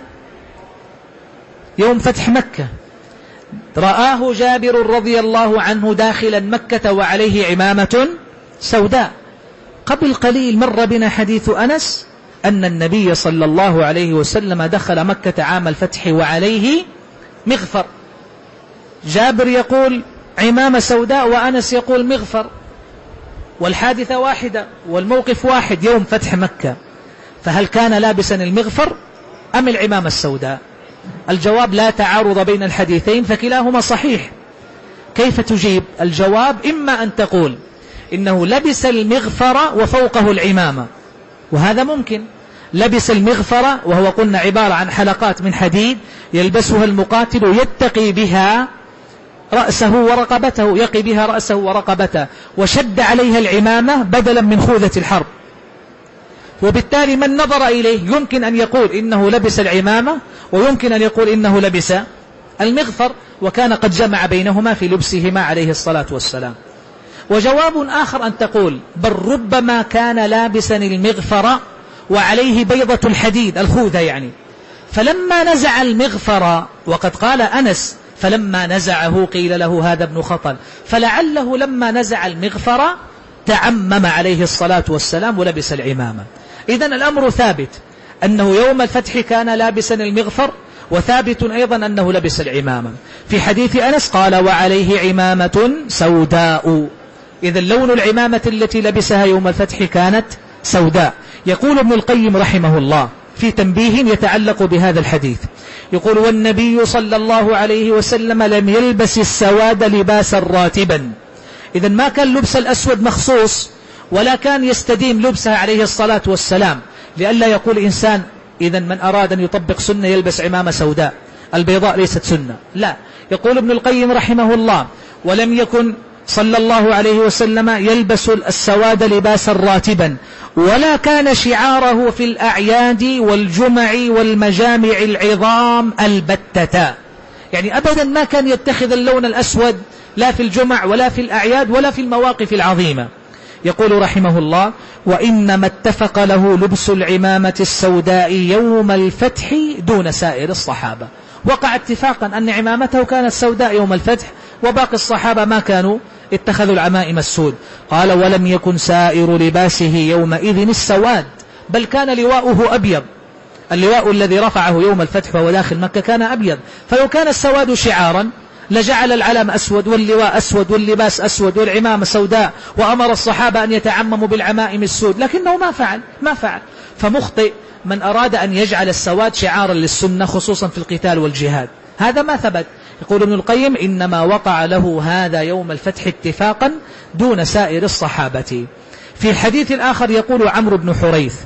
يوم فتح مكة. رآه جابر رضي الله عنه داخلا مكة وعليه عمامة سوداء. قبل قليل مر بنا حديث أنس أن النبي صلى الله عليه وسلم دخل مكة عام الفتح وعليه مغفر. جابر يقول عمامة سوداء وأنس يقول مغفر، والحادثة واحدة والموقف واحد، يوم فتح مكة. فهل كان لابسا المغفر أم العمامة السوداء؟ الجواب لا تعارض بين الحديثين فكلاهما صحيح. كيف تجيب؟ الجواب إما أن تقول إنه لبس المغفر وفوقه العمامة، وهذا ممكن. لبس المغفر وهو قلنا عبارة عن حلقات من حديد يلبسها المقاتل يتقي بها رأسه ورقبته، يقي بها رأسه ورقبته، وشد عليها العمامة بدلا من خوذة الحرب. وبالتالي من نظر إليه يمكن أن يقول إنه لبس العمامة، ويمكن أن يقول إنه لبس المغفر، وكان قد جمع بينهما في لبسهما عليه الصلاة والسلام. وجواب آخر أن تقول بل ربما كان لابسا المغفر وعليه بيضة الحديد الخوذة يعني، فلما نزع المغفر، وقد قال أنس فلما نزعه قيل له هذا ابن خطل، فلعله لما نزع المغفر تعمم عليه الصلاة والسلام ولبس العمامة. إذن الأمر ثابت أنه يوم الفتح كان لابسا المغفر، وثابت أيضا أنه لبس العمامة. في حديث أنس قال وعليه عمامة سوداء، إذن لون العمامة التي لبسها يوم الفتح كانت سوداء. يقول ابن القيم رحمه الله في تنبيه يتعلق بهذا الحديث، يقول والنبي صلى الله عليه وسلم لم يلبس السواد لباسا راتبا. إذن ما كان لبس الأسود مخصوص، ولا كان يستديم لبسها عليه الصلاة والسلام، لئلا يقول إنسان إذن من أراد أن يطبق سنة يلبس عمامة سوداء، البيضاء ليست سنة. لا، يقول ابن القيم رحمه الله ولم يكن صلى الله عليه وسلم يلبس السواد لباسا راتبا، ولا كان شعاره في الأعياد والجمع والمجامع العظام البتة، يعني أبدا ما كان يتخذ اللون الأسود لا في الجمع ولا في الأعياد ولا في المواقف العظيمة. يقول رحمه الله وإنما اتفق له لبس العمامة السوداء يوم الفتح دون سائر الصحابة. وقع اتفاقا أن عمامته كانت سوداء يوم الفتح، وباقي الصحابة ما كانوا اتخذوا العمائم السود. قال ولم يكن سائر لباسه يومئذ السواد، بل كان لواؤه أبيض. اللواء الذي رفعه يوم الفتح وهو داخل مكة كان أبيض، فلو كان السواد شعارا لجعل العلم أسود واللواء أسود واللباس أسود والعمامة سوداء، وأمر الصحابة أن يتعمموا بالعمائم السود، لكنه ما فعل ما فعل فمخطئ من أراد أن يجعل السواد شعارا للسنة خصوصا في القتال والجهاد، هذا ما ثبت. يقول ابن القيم إنما وقع له هذا يوم الفتح اتفاقا دون سائر الصحابة. في الحديث الآخر يقول عمرو بن حريث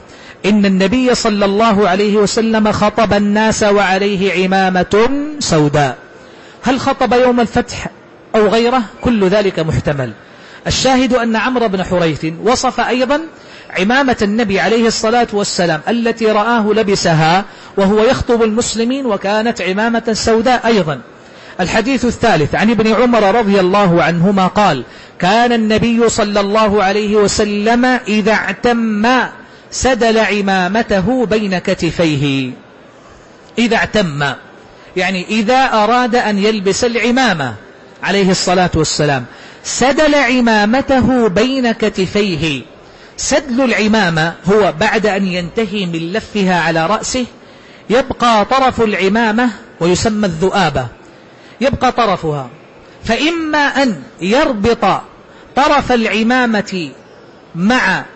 إن النبي صلى الله عليه وسلم خطب الناس وعليه عمامة سوداء. هل خطب يوم الفتح أو غيره؟ كل ذلك محتمل. الشاهد أن عمرو بن حريث وصف أيضا عمامة النبي عليه الصلاة والسلام التي رآه لبسها وهو يخطب المسلمين، وكانت عمامة سوداء أيضا. الحديث الثالث عن ابن عمر رضي الله عنهما قال: كان النبي صلى الله عليه وسلم إذا اعتم سدل عمامته بين كتفيه. إذا اعتم يعني إذا أراد أن يلبس العمامة عليه الصلاة والسلام سدل عمامته بين كتفيه. سدل العمامة هو بعد أن ينتهي من لفها على رأسه يبقى طرف العمامة ويسمى الذؤابة، يبقى طرفها، فإما أن يربط طرف العمامة مع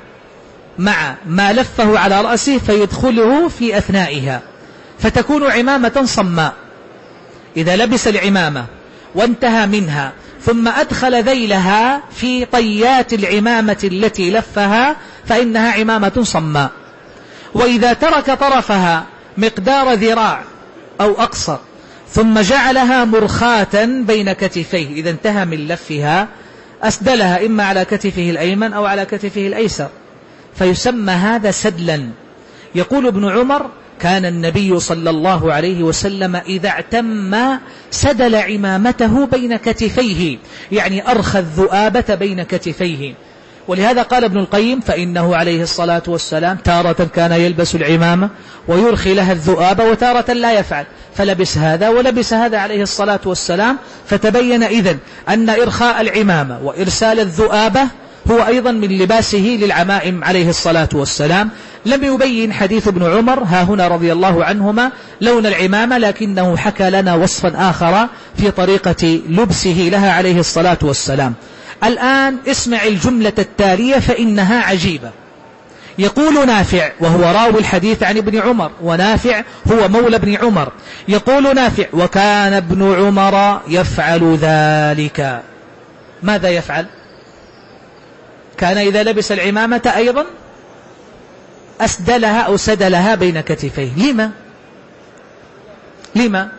مع ما لفه على رأسه فيدخله في أثنائها فتكون عمامة صماء. إذا لبس العمامة وانتهى منها ثم أدخل ذيلها في طيات العمامة التي لفها فإنها عمامة صماء. وإذا ترك طرفها مقدار ذراع أو أقصر ثم جعلها مرخاة بين كتفيه، إذا انتهى من لفها أسدلها إما على كتفه الأيمن أو على كتفه الأيسر، فيسمى هذا سدلا. يقول ابن عمر: كان النبي صلى الله عليه وسلم إذا اعتم سدل عمامته بين كتفيه، يعني أرخى الذؤابة بين كتفيه. ولهذا قال ابن القيم: فإنه عليه الصلاة والسلام تارة كان يلبس العمامة ويرخي لها الذؤابة وتارة لا يفعل، فلبس هذا ولبس هذا عليه الصلاة والسلام. فتبين إذن أن إرخاء العمامة وإرسال الذؤابة هو أيضا من لباسه للعمائم عليه الصلاة والسلام. لم يبين حديث ابن عمر ها هنا رضي الله عنهما لون العمامة، لكنه حكى لنا وصفا آخر في طريقة لبسه لها عليه الصلاة والسلام. الآن اسمع الجملة التالية فإنها عجيبة. يقول نافع وهو راوي الحديث عن ابن عمر، ونافع هو مولى ابن عمر، يقول نافع: وكان ابن عمر يفعل ذلك. ماذا يفعل؟ كان إذا لبس العمامة أيضا أسدلها أو سدلها بين كتفيه. لما؟ لما؟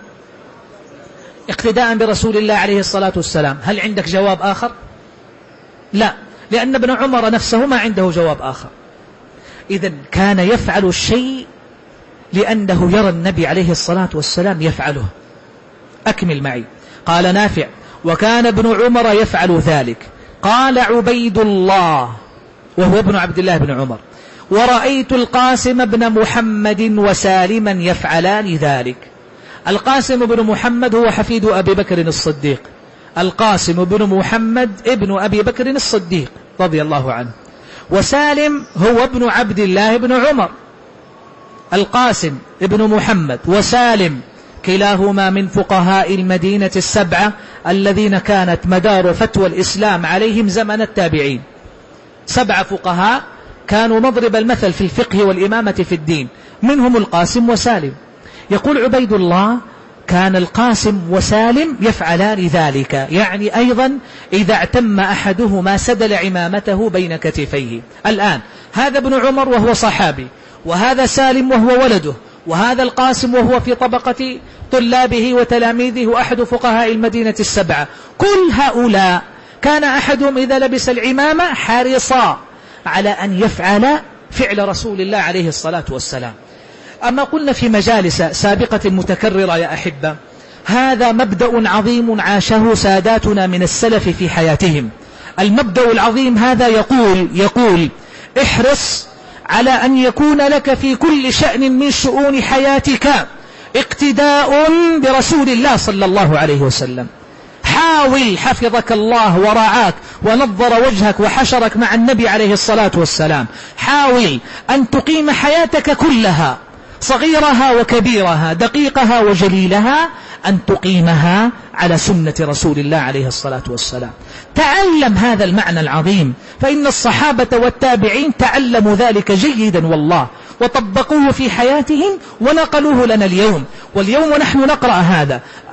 اقتداء برسول الله عليه الصلاة والسلام. هل عندك جواب آخر؟ لا، لأن ابن عمر نفسه ما عنده جواب آخر. إذن كان يفعل الشيء لأنه يرى النبي عليه الصلاة والسلام يفعله. أكمل معي. قال نافع: وكان ابن عمر يفعل ذلك. قال عبيد الله وهو ابن عبد الله بن عمر: ورأيت القاسم بن محمد وسالما يفعلان ذلك. القاسم بن محمد هو حفيد أبي بكر الصديق، القاسم بن محمد ابن أبي بكر الصديق رضي الله عنه، وسالم هو ابن عبد الله بن عمر. القاسم ابن محمد وسالم كلاهما من فقهاء المدينة السبعة الذين كانت مدار فتوى الإسلام عليهم زمن التابعين. سبعة فقهاء كانوا مضرب المثل في الفقه والإمامة في الدين، منهم القاسم وسالم. يقول عبيد الله: كان القاسم وسالم يفعلان ذلك، يعني أيضا إذا اعتم أحدهما سدل عمامته بين كتفيه. الآن هذا ابن عمر وهو صحابي، وهذا سالم وهو ولده، وهذا القاسم وهو في طبقة طلابه وتلاميذه وأحد فقهاء المدينة السبعة. كل هؤلاء كان أحدهم إذا لبس العمامة حريصا على أن يفعل فعل رسول الله عليه الصلاة والسلام. أما قلنا في مجالس سابقة متكررة يا أحبة، هذا مبدأ عظيم عاشه ساداتنا من السلف في حياتهم. المبدأ العظيم هذا يقول يقول احرص على أن يكون لك في كل شأن من شؤون حياتك اقتداء برسول الله صلى الله عليه وسلم. حاول حفظك الله ورعاك ونظر وجهك وحشرك مع النبي عليه الصلاة والسلام، حاول أن تقيم حياتك كلها صغيرها وكبيرها دقيقها وجليلها أن تقيمها على سنة رسول الله عليه الصلاة والسلام. تعلم هذا المعنى العظيم، فإن الصحابة والتابعين تعلموا ذلك جيدا والله، وطبقوه في حياتهم ونقلوه لنا اليوم. واليوم نحن نقرأ هذا.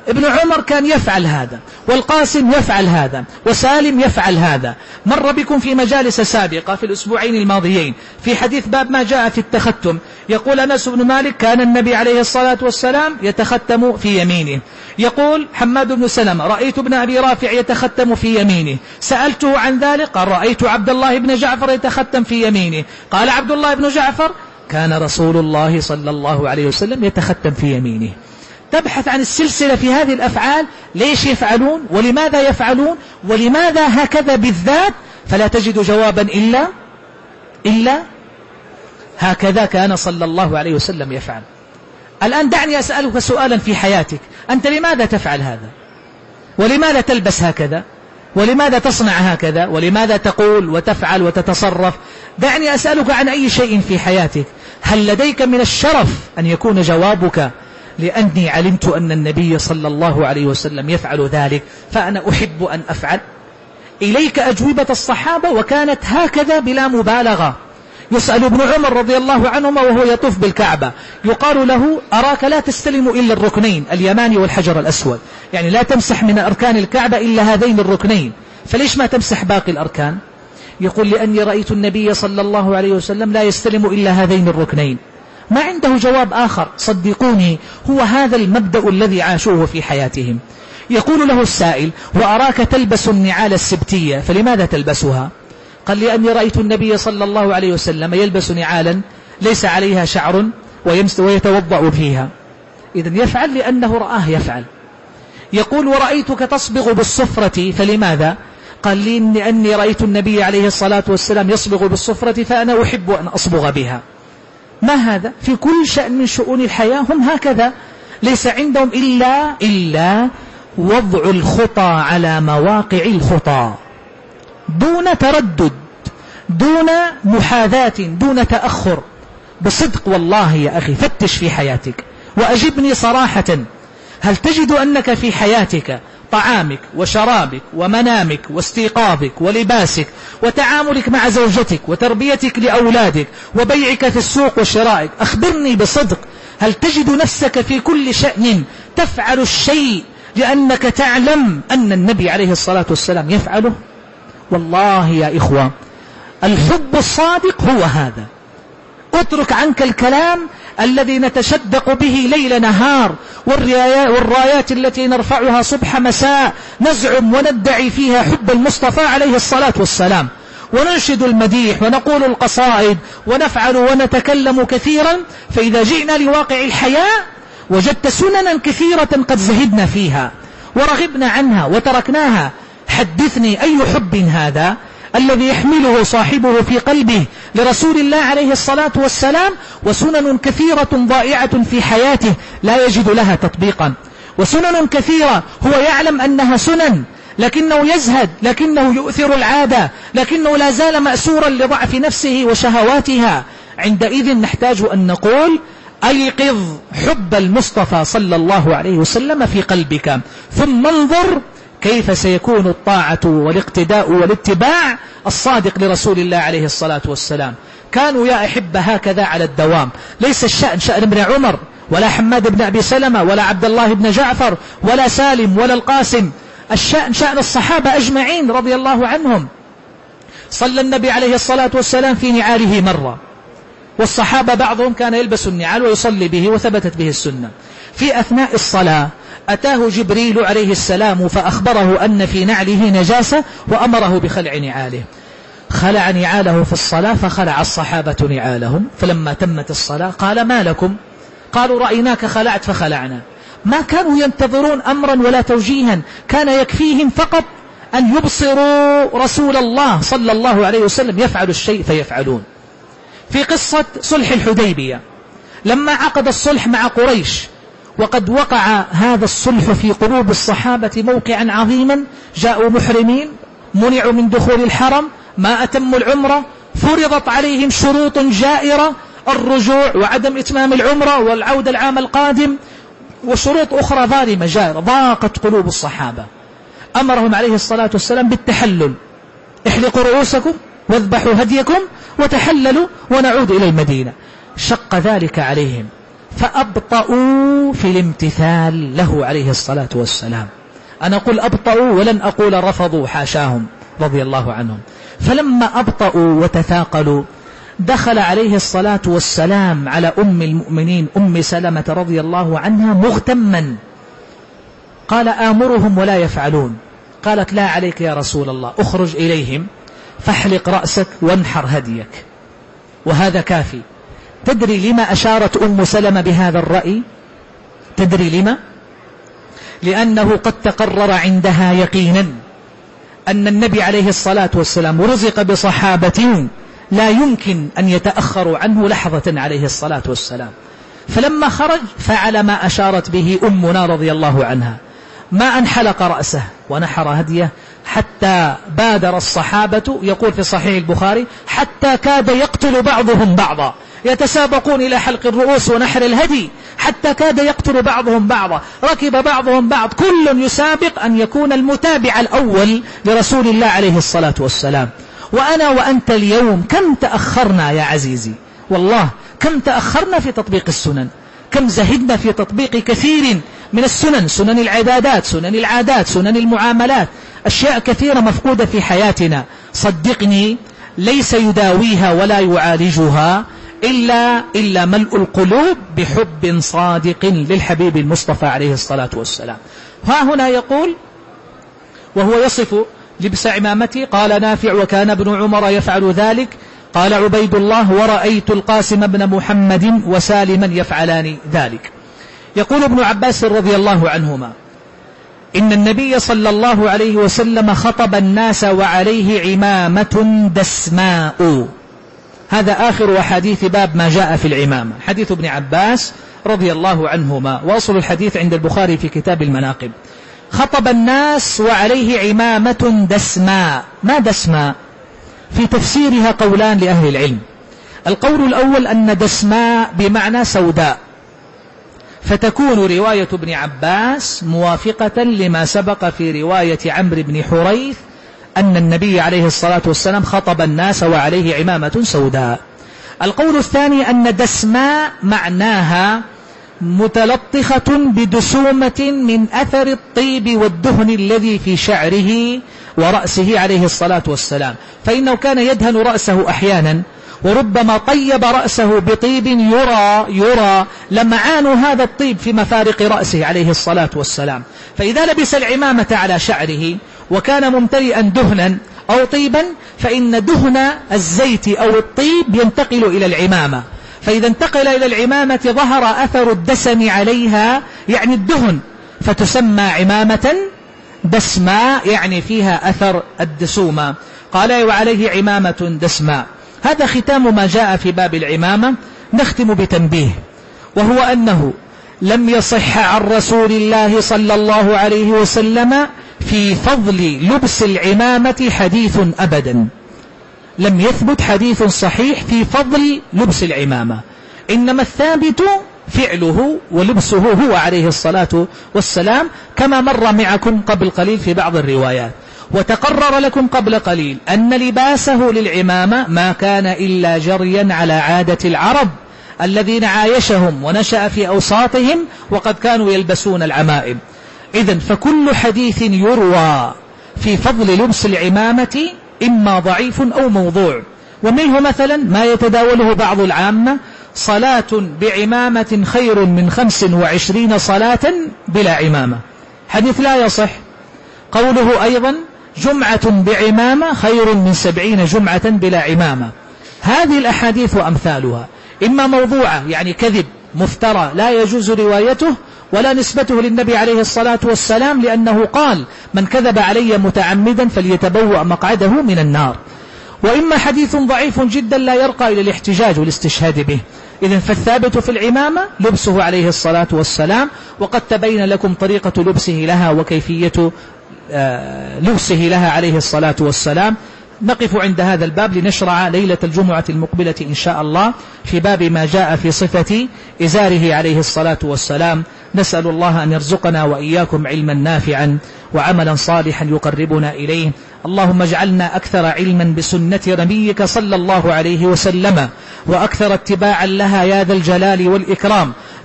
ابن عمر كان يفعل هذا، والقاسم يفعل هذا، وسالم يفعل هذا. مر بكم في مجالس سابقة في الأسبوعين الماضيين في حديث باب ما جاء في التختم، يقول أنس بن مالك كان النبي عليه الصلاة والسلام يتختم في يمينه. يقول حماد بن سلمة رأيت ابن أبي رافع يتختم في يمينه، سألته عن ذلك قال رأيت عبد الله بن جعفر يتختم في يمينه. قال عبد الله بن جعفر كان رسول الله صلى الله عليه وسلم يتختم في يمينه. تبحث عن السلسلة في هذه الأفعال، ليش يفعلون ولماذا يفعلون ولماذا هكذا بالذات، فلا تجد جوابا إلا إلا هكذا كان صلى الله عليه وسلم يفعل. الآن دعني أسألك سؤالا في حياتك، أنت لماذا تفعل هذا؟ ولماذا تلبس هكذا؟ ولماذا تصنع هكذا؟ ولماذا تقول وتفعل وتتصرف؟ دعني أسألك عن أي شيء في حياتك. هل لديك من الشرف أن يكون جوابك لأني علمت أن النبي صلى الله عليه وسلم يفعل ذلك فأنا أحب أن أفعل؟ إليك أجوبة الصحابة وكانت هكذا بلا مبالغة. يسأل ابن عمر رضي الله عنهما وهو يطوف بالكعبة، يقال له أراك لا تستلم إلا الركنين اليماني والحجر الأسود، يعني لا تمسح من أركان الكعبة إلا هذين الركنين، فليش ما تمسح باقي الأركان؟ يقول لأني رأيت النبي صلى الله عليه وسلم لا يستلم إلا هذين الركنين. ما عنده جواب آخر، صدقوني هو هذا المبدأ الذي عاشوه في حياتهم. يقول له السائل وأراك تلبس النعال السبتية فلماذا تلبسها؟ قال لأني رأيت النبي صلى الله عليه وسلم يلبس نعالا ليس عليها شعر ويتوضأ فيها. إذن يفعل لأنه رآه يفعل. يقول ورأيتك تصبغ بالصفرة فلماذا؟ قال لي لأني رأيت النبي عليه الصلاة والسلام يصبغ بالصفرة فأنا أحب أن أصبغ بها. ما هذا؟ في كل شأن من شؤون الحياة هم هكذا، ليس عندهم إلا إلا وضع الخطى على مواقع الخطى دون تردد، دون محاذاة، دون تأخر، بصدق. والله يا أخي فتش في حياتك وأجبني صراحة، هل تجد أنك في حياتك طعامك وشرابك ومنامك واستيقاظك ولباسك وتعاملك مع زوجتك وتربيتك لأولادك وبيعك في السوق وشرائك، أخبرني بصدق، هل تجد نفسك في كل شأن تفعل الشيء لأنك تعلم أن النبي عليه الصلاة والسلام يفعله؟ والله يا إخوة الحب الصادق هو هذا. اترك عنك الكلام الذي نتشدق به ليل نهار والرايات التي نرفعها صبح مساء نزعم وندعي فيها حب المصطفى عليه الصلاة والسلام، وننشد المديح ونقول القصائد ونفعل ونتكلم كثيرا، فإذا جئنا لواقع الحياة وجدت سننا كثيرة قد زهدنا فيها ورغبنا عنها وتركناها. حدثني أي حب هذا الذي يحمله صاحبه في قلبه لرسول الله عليه الصلاة والسلام، وسنن كثيرة ضائعة في حياته لا يجد لها تطبيقا، وسنن كثيرة هو يعلم أنها سنن لكنه يزهد، لكنه يؤثر العادة، لكنه لا زال مأسورا لضعف نفسه وشهواتها. عندئذ نحتاج أن نقول أيقظ حب المصطفى صلى الله عليه وسلم في قلبك، ثم انظر كيف سيكون الطاعة والاقتداء والاتباع الصادق لرسول الله عليه الصلاة والسلام. كانوا يا أحب هكذا على الدوام. ليس الشأن شأن ابن عمر ولا حماد بن أبي سلمة ولا عبد الله بن جعفر ولا سالم ولا القاسم، الشأن شأن الصحابة أجمعين رضي الله عنهم. صلى النبي عليه الصلاة والسلام في نعاله مرة، والصحابة بعضهم كان يلبس النعال ويصلي به وثبتت به السنة. في أثناء الصلاة أتاه جبريل عليه السلام فأخبره أن في نعله نجاسة وأمره بخلع نعاله. خلع نعاله في الصلاة فخلع الصحابة نعالهم، فلما تمت الصلاة قال ما لكم؟ قالوا رأيناك خلعت فخلعنا. ما كانوا ينتظرون أمرا ولا توجيها، كان يكفيهم فقط أن يبصروا رسول الله صلى الله عليه وسلم يفعل الشيء فيفعلون. في قصة صلح الحديبية لما عقد الصلح مع قريش، وقد وقع هذا الصلح في قلوب الصحابة موقعا عظيما، جاءوا محرمين، منعوا من دخول الحرم، ما أتموا العمرة، فرضت عليهم شروط جائرة، الرجوع وعدم إتمام العمرة والعودة العام القادم، وشروط أخرى ظالمة جائرة، ضاقت قلوب الصحابة. أمرهم عليه الصلاة والسلام بالتحلل، احلقوا رؤوسكم واذبحوا هديكم وتحللوا ونعود إلى المدينة. شق ذلك عليهم، فأبطأوا في الامتثال له عليه الصلاة والسلام. أنا أقول أبطأوا ولن أقول رفضوا، حاشاهم رضي الله عنهم. فلما أبطأوا وتثاقلوا دخل عليه الصلاة والسلام على أم المؤمنين أم سلمة رضي الله عنها مغتما، قال آمرهم ولا يفعلون. قالت لا عليك يا رسول الله، اخرج إليهم فاحلق رأسك وانحر هديك، وهذا كافي. تدري لما أشارت أم سلمة بهذا الرأي؟ تدري لما؟ لأنه قد تقرر عندها يقينا أن النبي عليه الصلاة والسلام رزق بصحابة لا يمكن أن يتأخروا عنه لحظة عليه الصلاة والسلام. فلما خرج فعل ما أشارت به أمنا رضي الله عنها، ما أن حلق رأسه ونحر هديه حتى بادر الصحابة، يقول في صحيح البخاري حتى كاد يقتل بعضهم بعضا، يتسابقون إلى حلق الرؤوس ونحر الهدي حتى كاد يقتل بعضهم بعضا، ركب بعضهم بعض، كل يسابق أن يكون المتابع الأول لرسول الله عليه الصلاة والسلام. وأنا وأنت اليوم كم تأخرنا يا عزيزي، والله كم تأخرنا في تطبيق السنن، كم زهدنا في تطبيق كثير من السنن، سنن العبادات، سنن العادات، سنن المعاملات، أشياء كثيرة مفقودة في حياتنا. صدقني ليس يداويها ولا يعالجها إلا, إلا ملء القلوب بحب صادق للحبيب المصطفى عليه الصلاة والسلام. ها هنا يقول وهو يصف لبس عمامته، قال نافع وكان ابن عمر يفعل ذلك، قال عبيد الله ورأيت القاسم بن محمد وسالما يفعلان ذلك. يقول ابن عباس رضي الله عنهما إن النبي صلى الله عليه وسلم خطب الناس وعليه عمامة دسماء. هذا آخر حديث باب ما جاء في العمامة، حديث ابن عباس رضي الله عنهما، وأصل الحديث عند البخاري في كتاب المناقب. خطب الناس وعليه عمامة دسماء. ما دسماء؟ في تفسيرها قولان لأهل العلم. القول الأول أن دسماء بمعنى سوداء، فتكون رواية ابن عباس موافقة لما سبق في رواية عمرو بن حريث أن النبي عليه الصلاة والسلام خطب الناس وعليه عمامة سوداء. القول الثاني أن دسماء معناها متلطخة بدسومة من أثر الطيب والدهن الذي في شعره ورأسه عليه الصلاة والسلام، فإنه كان يدهن رأسه أحيانا، وربما طيب رأسه بطيب يرى يرى لمعان هذا الطيب في مفارق رأسه عليه الصلاة والسلام. فإذا لبس العمامة على شعره وكان ممتلئا دهنا أو طيبا، فإن دهن الزيت أو الطيب ينتقل إلى العمامة، فإذا انتقل إلى العمامة ظهر أثر الدسم عليها يعني الدهن، فتسمى عمامة دسماء يعني فيها أثر الدسومة. قال وعليه عمامة دسماء. هذا ختام ما جاء في باب العمامة. نختم بتنبيه، وهو أنه لم يصح عن رسول الله صلى الله عليه وسلم في فضل لبس العمامة حديث أبدا، لم يثبت حديث صحيح في فضل لبس العمامة، إنما الثابت فعله ولبسه هو عليه الصلاة والسلام، كما مر معكم قبل قليل في بعض الروايات. وتقرر لكم قبل قليل أن لباسه للعمامة ما كان إلا جريا على عادة العرب الذين عايشهم ونشأ في أوساطهم وقد كانوا يلبسون العمائم. إذن فكل حديث يروى في فضل لبس العمامة إما ضعيف أو موضوع. ومنه مثلا ما يتداوله بعض العامة: صلاة بعمامة خير من خمس وعشرين صلاة بلا عمامة، حديث لا يصح. قوله أيضا: جمعة بعمامة خير من سبعين جمعة بلا عمامة. هذه الأحاديث وأمثالها إما موضوعة يعني كذب مفترى لا يجوز روايته ولا نسبته للنبي عليه الصلاة والسلام، لأنه قال: من كذب علي متعمدا فليتبوأ مقعده من النار. وإما حديث ضعيف جدا لا يرقى إلى الاحتجاج والاستشهاد به. إذن فالثابت في العمامة لبسه عليه الصلاة والسلام، وقد تبين لكم طريقة لبسه لها وكيفية لبسه لها عليه الصلاة والسلام. نقف عند هذا الباب لنشرع ليلة الجمعة المقبلة إن شاء الله في باب ما جاء في صفة إزاره عليه الصلاة والسلام. نسأل الله أن يرزقنا وإياكم علما نافعا وعملا صالحا يقربنا إليه. اللهم اجعلنا أكثر علما بسنة نبيك صلى الله عليه وسلم، وأكثر اتباعا لها يا ذا الجلال والإكرام.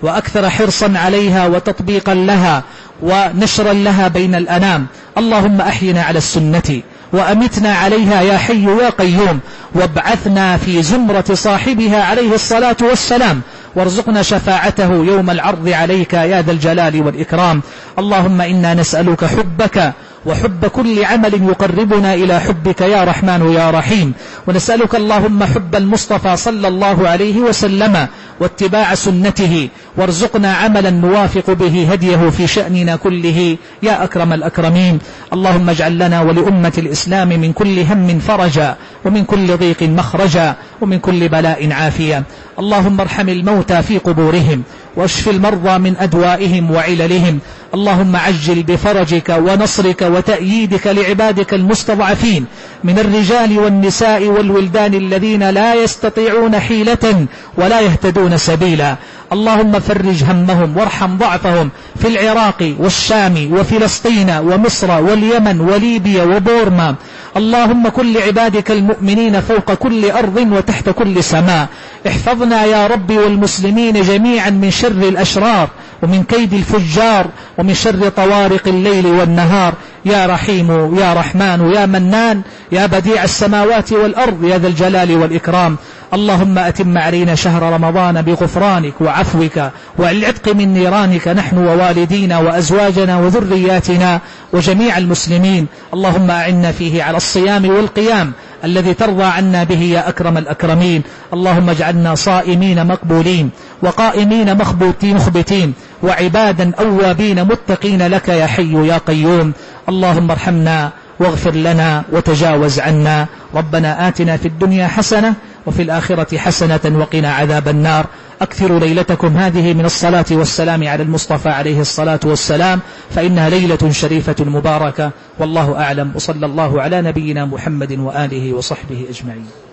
وأكثر حرصا عليها وتطبيقا لها ونشرا لها بين الأنام. اللهم أحينا على السنة وأمتنا عليها يا حي يا قيوم، وابعثنا في زمرة صاحبها عليه الصلاة والسلام، وارزقنا شفاعته يوم العرض عليك يا ذا الجلال والإكرام. اللهم إنا نسألك حبك وحب كل عمل يقربنا إلى حبك يا رحمن يا رحيم، ونسألك اللهم حب المصطفى صلى الله عليه وسلم واتباع سنته، وارزقنا عملا نوافق به هديه في شأننا كله يا أكرم الأكرمين. اللهم اجعل لنا ولأمة الإسلام من كل هم فرجا، ومن كل ضيق مخرجا، ومن كل بلاء عافية. اللهم ارحم الموتى في قبورهم، واشف المرضى من أدوائهم وعللهم. اللهم عجل بفرجك ونصرك وتأييدك لعبادك المستضعفين من الرجال والنساء والولدان الذين لا يستطيعون حيلة ولا يهتدون سبيلا. اللهم فرج همهم وارحم ضعفهم في العراق والشام وفلسطين ومصر واليمن وليبيا وبورما. اللهم كن لعبادك المؤمنين فوق كل أرض وتحت كل سماء. احفظنا يا رب والمسلمين جميعا من شر الأشرار ومن كيد الفجار ومن شر طوارق الليل والنهار يا رحيم يا رحمن يا منان يا بديع السماوات والأرض يا ذا الجلال والإكرام. اللهم أتم علينا شهر رمضان بغفرانك وعفوك والعتق من نيرانك نحن ووالدينا وأزواجنا وذرياتنا وجميع المسلمين. اللهم أعنا فيه على الصيام والقيام الذي ترضى عنا به يا أكرم الأكرمين. اللهم اجعلنا صائمين مقبولين وقائمين مخبتين وعبادا أوابين متقين لك يا حي يا قيوم. اللهم ارحمنا واغفر لنا وتجاوز عنا. ربنا آتنا في الدنيا حسنة وفي الآخرة حسنة وقنا عذاب النار. أكثروا ليلتكم هذه من الصلاة والسلام على المصطفى عليه الصلاة والسلام، فإنها ليلة شريفة مباركة، والله أعلم. وصلى الله على نبينا محمد وآله وصحبه أجمعين.